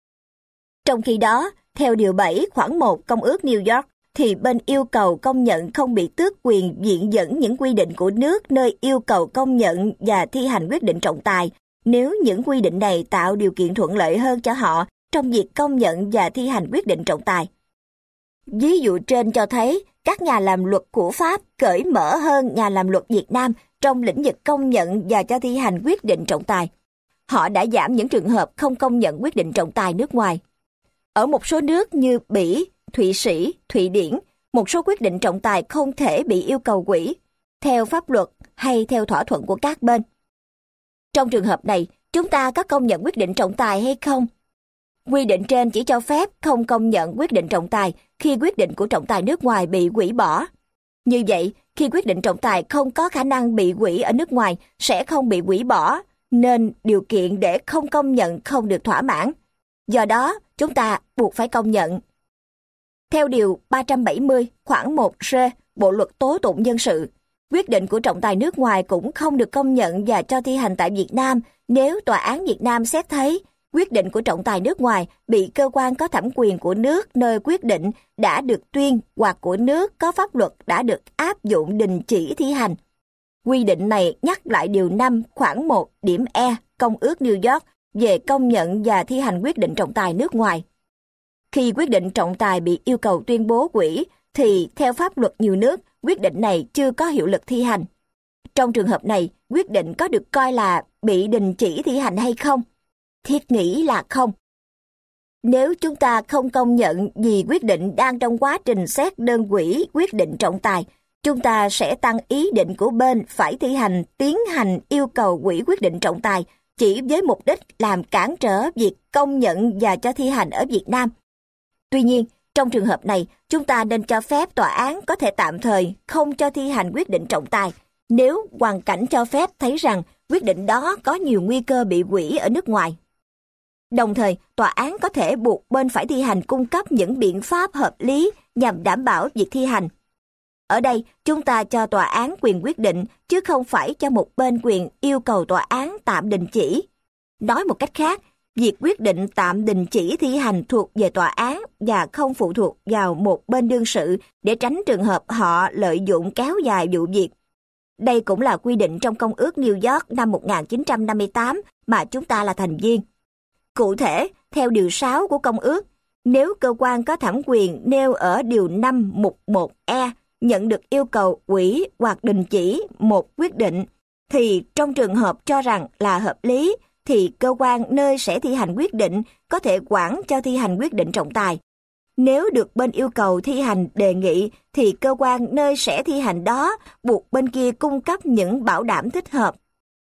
Trong khi đó, theo Điều 7 khoản 1 Công ước New York, thì bên yêu cầu công nhận không bị tước quyền viện dẫn những quy định của nước nơi yêu cầu công nhận và thi hành quyết định trọng tài nếu những quy định này tạo điều kiện thuận lợi hơn cho họ trong việc công nhận và thi hành quyết định trọng tài. Ví dụ trên cho thấy các nhà làm luật của Pháp cởi mở hơn nhà làm luật Việt Nam trong lĩnh vực công nhận và cho thi hành quyết định trọng tài. Họ đã giảm những trường hợp không công nhận quyết định trọng tài nước ngoài. Ở một số nước như Bỉ, Thụy Sĩ, Thụy Điển, một số quyết định trọng tài không thể bị yêu cầu hủy, theo pháp luật hay theo thỏa thuận của các bên. Trong trường hợp này, chúng ta có công nhận quyết định trọng tài hay không? Quy định trên chỉ cho phép không công nhận quyết định trọng tài khi quyết định của trọng tài nước ngoài bị hủy bỏ. Như vậy, khi quyết định trọng tài không có khả năng bị hủy ở nước ngoài sẽ không bị hủy bỏ, nên điều kiện để không công nhận không được thỏa mãn. Do đó, chúng ta buộc phải công nhận. Theo Điều 370 khoản 1C Bộ Luật Tố tụng dân sự, quyết định của trọng tài nước ngoài cũng không được công nhận và cho thi hành tại Việt Nam nếu Tòa án Việt Nam xét thấy quyết định của trọng tài nước ngoài bị cơ quan có thẩm quyền của nước nơi quyết định đã được tuyên hoặc của nước có pháp luật đã được áp dụng đình chỉ thi hành. Quy định này nhắc lại điều 5 khoản 1 điểm E Công ước New York về công nhận và thi hành quyết định trọng tài nước ngoài. Khi quyết định trọng tài bị yêu cầu tuyên bố hủy, thì theo pháp luật nhiều nước, quyết định này chưa có hiệu lực thi hành. Trong trường hợp này, quyết định có được coi là bị đình chỉ thi hành hay không? Thiết nghĩ là không. Nếu chúng ta không công nhận vì quyết định đang trong quá trình xét đơn hủy quyết định trọng tài, chúng ta sẽ tăng ý định của bên phải thi hành tiến hành yêu cầu hủy quyết định trọng tài chỉ với mục đích làm cản trở việc công nhận và cho thi hành ở Việt Nam. Tuy nhiên, trong trường hợp này, chúng ta nên cho phép tòa án có thể tạm thời không cho thi hành quyết định trọng tài nếu hoàn cảnh cho phép thấy rằng quyết định đó có nhiều nguy cơ bị hủy ở nước ngoài. Đồng thời, tòa án có thể buộc bên phải thi hành cung cấp những biện pháp hợp lý nhằm đảm bảo việc thi hành. Ở đây, chúng ta cho tòa án quyền quyết định, chứ không phải cho một bên quyền yêu cầu tòa án tạm đình chỉ. Nói một cách khác, việc quyết định tạm đình chỉ thi hành thuộc về tòa án và không phụ thuộc vào một bên đương sự để tránh trường hợp họ lợi dụng kéo dài vụ việc. Đây cũng là quy định trong Công ước New York năm 1958 mà chúng ta là thành viên. Cụ thể, theo điều 6 của Công ước, nếu cơ quan có thẩm quyền nêu ở điều 5 mục 1E nhận được yêu cầu hủy hoặc đình chỉ một quyết định, thì trong trường hợp cho rằng là hợp lý, thì cơ quan nơi sẽ thi hành quyết định có thể hoãn cho thi hành quyết định trọng tài. Nếu được bên yêu cầu thi hành đề nghị, thì cơ quan nơi sẽ thi hành đó buộc bên kia cung cấp những bảo đảm thích hợp.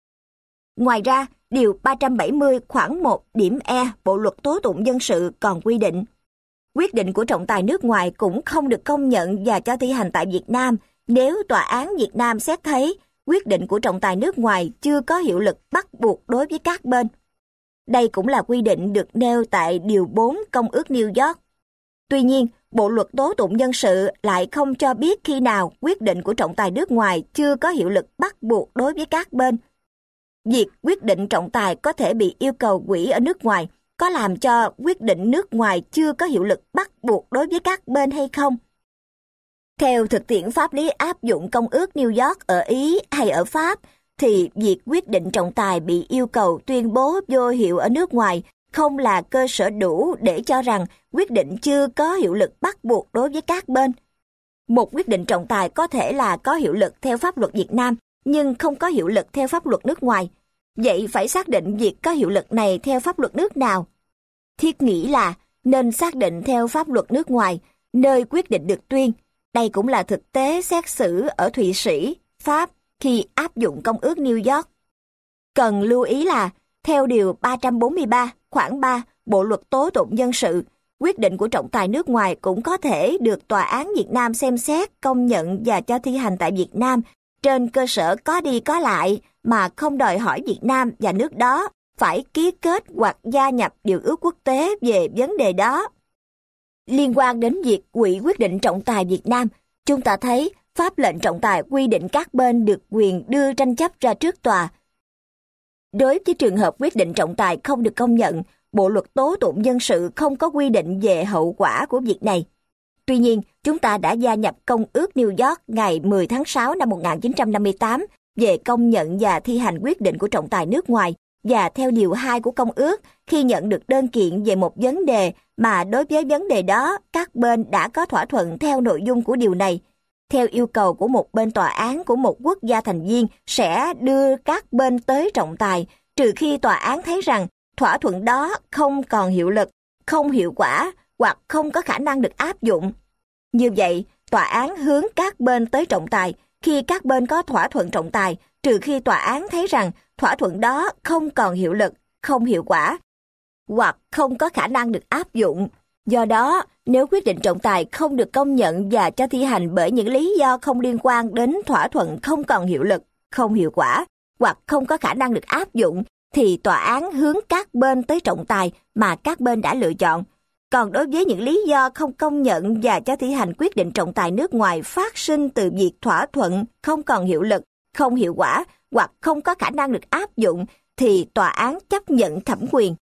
Ngoài ra, Điều 370 khoản 1 điểm E Bộ Luật Tố tụng Dân sự còn quy định, quyết định của trọng tài nước ngoài cũng không được công nhận và cho thi hành tại Việt Nam nếu tòa án Việt Nam xét thấy quyết định của trọng tài nước ngoài chưa có hiệu lực bắt buộc đối với các bên. Đây cũng là quy định được nêu tại Điều 4 Công ước New York. Tuy nhiên, Bộ Luật Tố tụng Dân sự lại không cho biết khi nào quyết định của trọng tài nước ngoài chưa có hiệu lực bắt buộc đối với các bên. Việc quyết định trọng tài có thể bị yêu cầu hủy ở nước ngoài có làm cho quyết định nước ngoài chưa có hiệu lực bắt buộc đối với các bên hay không? Theo thực tiễn pháp lý áp dụng Công ước New York ở Ý hay ở Pháp, thì việc quyết định trọng tài bị yêu cầu tuyên bố vô hiệu ở nước ngoài không là cơ sở đủ để cho rằng quyết định chưa có hiệu lực bắt buộc đối với các bên. Một quyết định trọng tài có thể là có hiệu lực theo pháp luật Việt Nam, nhưng không có hiệu lực theo pháp luật nước ngoài. Vậy phải xác định việc có hiệu lực này theo pháp luật nước nào? Thiết nghĩ là nên xác định theo pháp luật nước ngoài, nơi quyết định được tuyên. Đây cũng là thực tế xét xử ở Thụy Sĩ, Pháp khi áp dụng Công ước New York. Cần lưu ý là, theo Điều 343, khoản 3 Bộ Luật Tố tụng Dân sự, quyết định của trọng tài nước ngoài cũng có thể được Tòa án Việt Nam xem xét, công nhận và cho thi hành tại Việt Nam trên cơ sở có đi có lại mà không đòi hỏi Việt Nam và nước đó phải ký kết hoặc gia nhập điều ước quốc tế về vấn đề đó. Liên quan đến việc hủy quyết định trọng tài Việt Nam, chúng ta thấy pháp lệnh trọng tài quy định các bên được quyền đưa tranh chấp ra trước tòa. Đối với trường hợp quyết định trọng tài không được công nhận, Bộ Luật Tố tụng Dân sự không có quy định về hậu quả của việc này. Tuy nhiên, chúng ta đã gia nhập Công ước New York ngày 10 tháng 6 năm 1958 về công nhận và thi hành quyết định của trọng tài nước ngoài, và theo Điều 2 của Công ước, khi nhận được đơn kiện về một vấn đề mà đối với vấn đề đó các bên đã có thỏa thuận theo nội dung của điều này, theo yêu cầu của một bên tòa án của một quốc gia thành viên sẽ đưa các bên tới trọng tài, trừ khi tòa án thấy rằng thỏa thuận đó không còn hiệu lực, không hiệu quả hoặc không có khả năng được áp dụng. Như vậy, tòa án hướng các bên tới trọng tài khi các bên có thỏa thuận trọng tài, trừ khi tòa án thấy rằng thỏa thuận đó không còn hiệu lực, không hiệu quả hoặc không có khả năng được áp dụng. Do đó, nếu quyết định trọng tài không được công nhận và cho thi hành bởi những lý do không liên quan đến thỏa thuận không còn hiệu lực, không hiệu quả hoặc không có khả năng được áp dụng, thì tòa án hướng các bên tới trọng tài mà các bên đã lựa chọn. Còn đối với những lý do không công nhận và cho thi hành quyết định trọng tài nước ngoài phát sinh từ việc thỏa thuận không còn hiệu lực, không hiệu quả hoặc không có khả năng được áp dụng, thì tòa án chấp nhận thẩm quyền.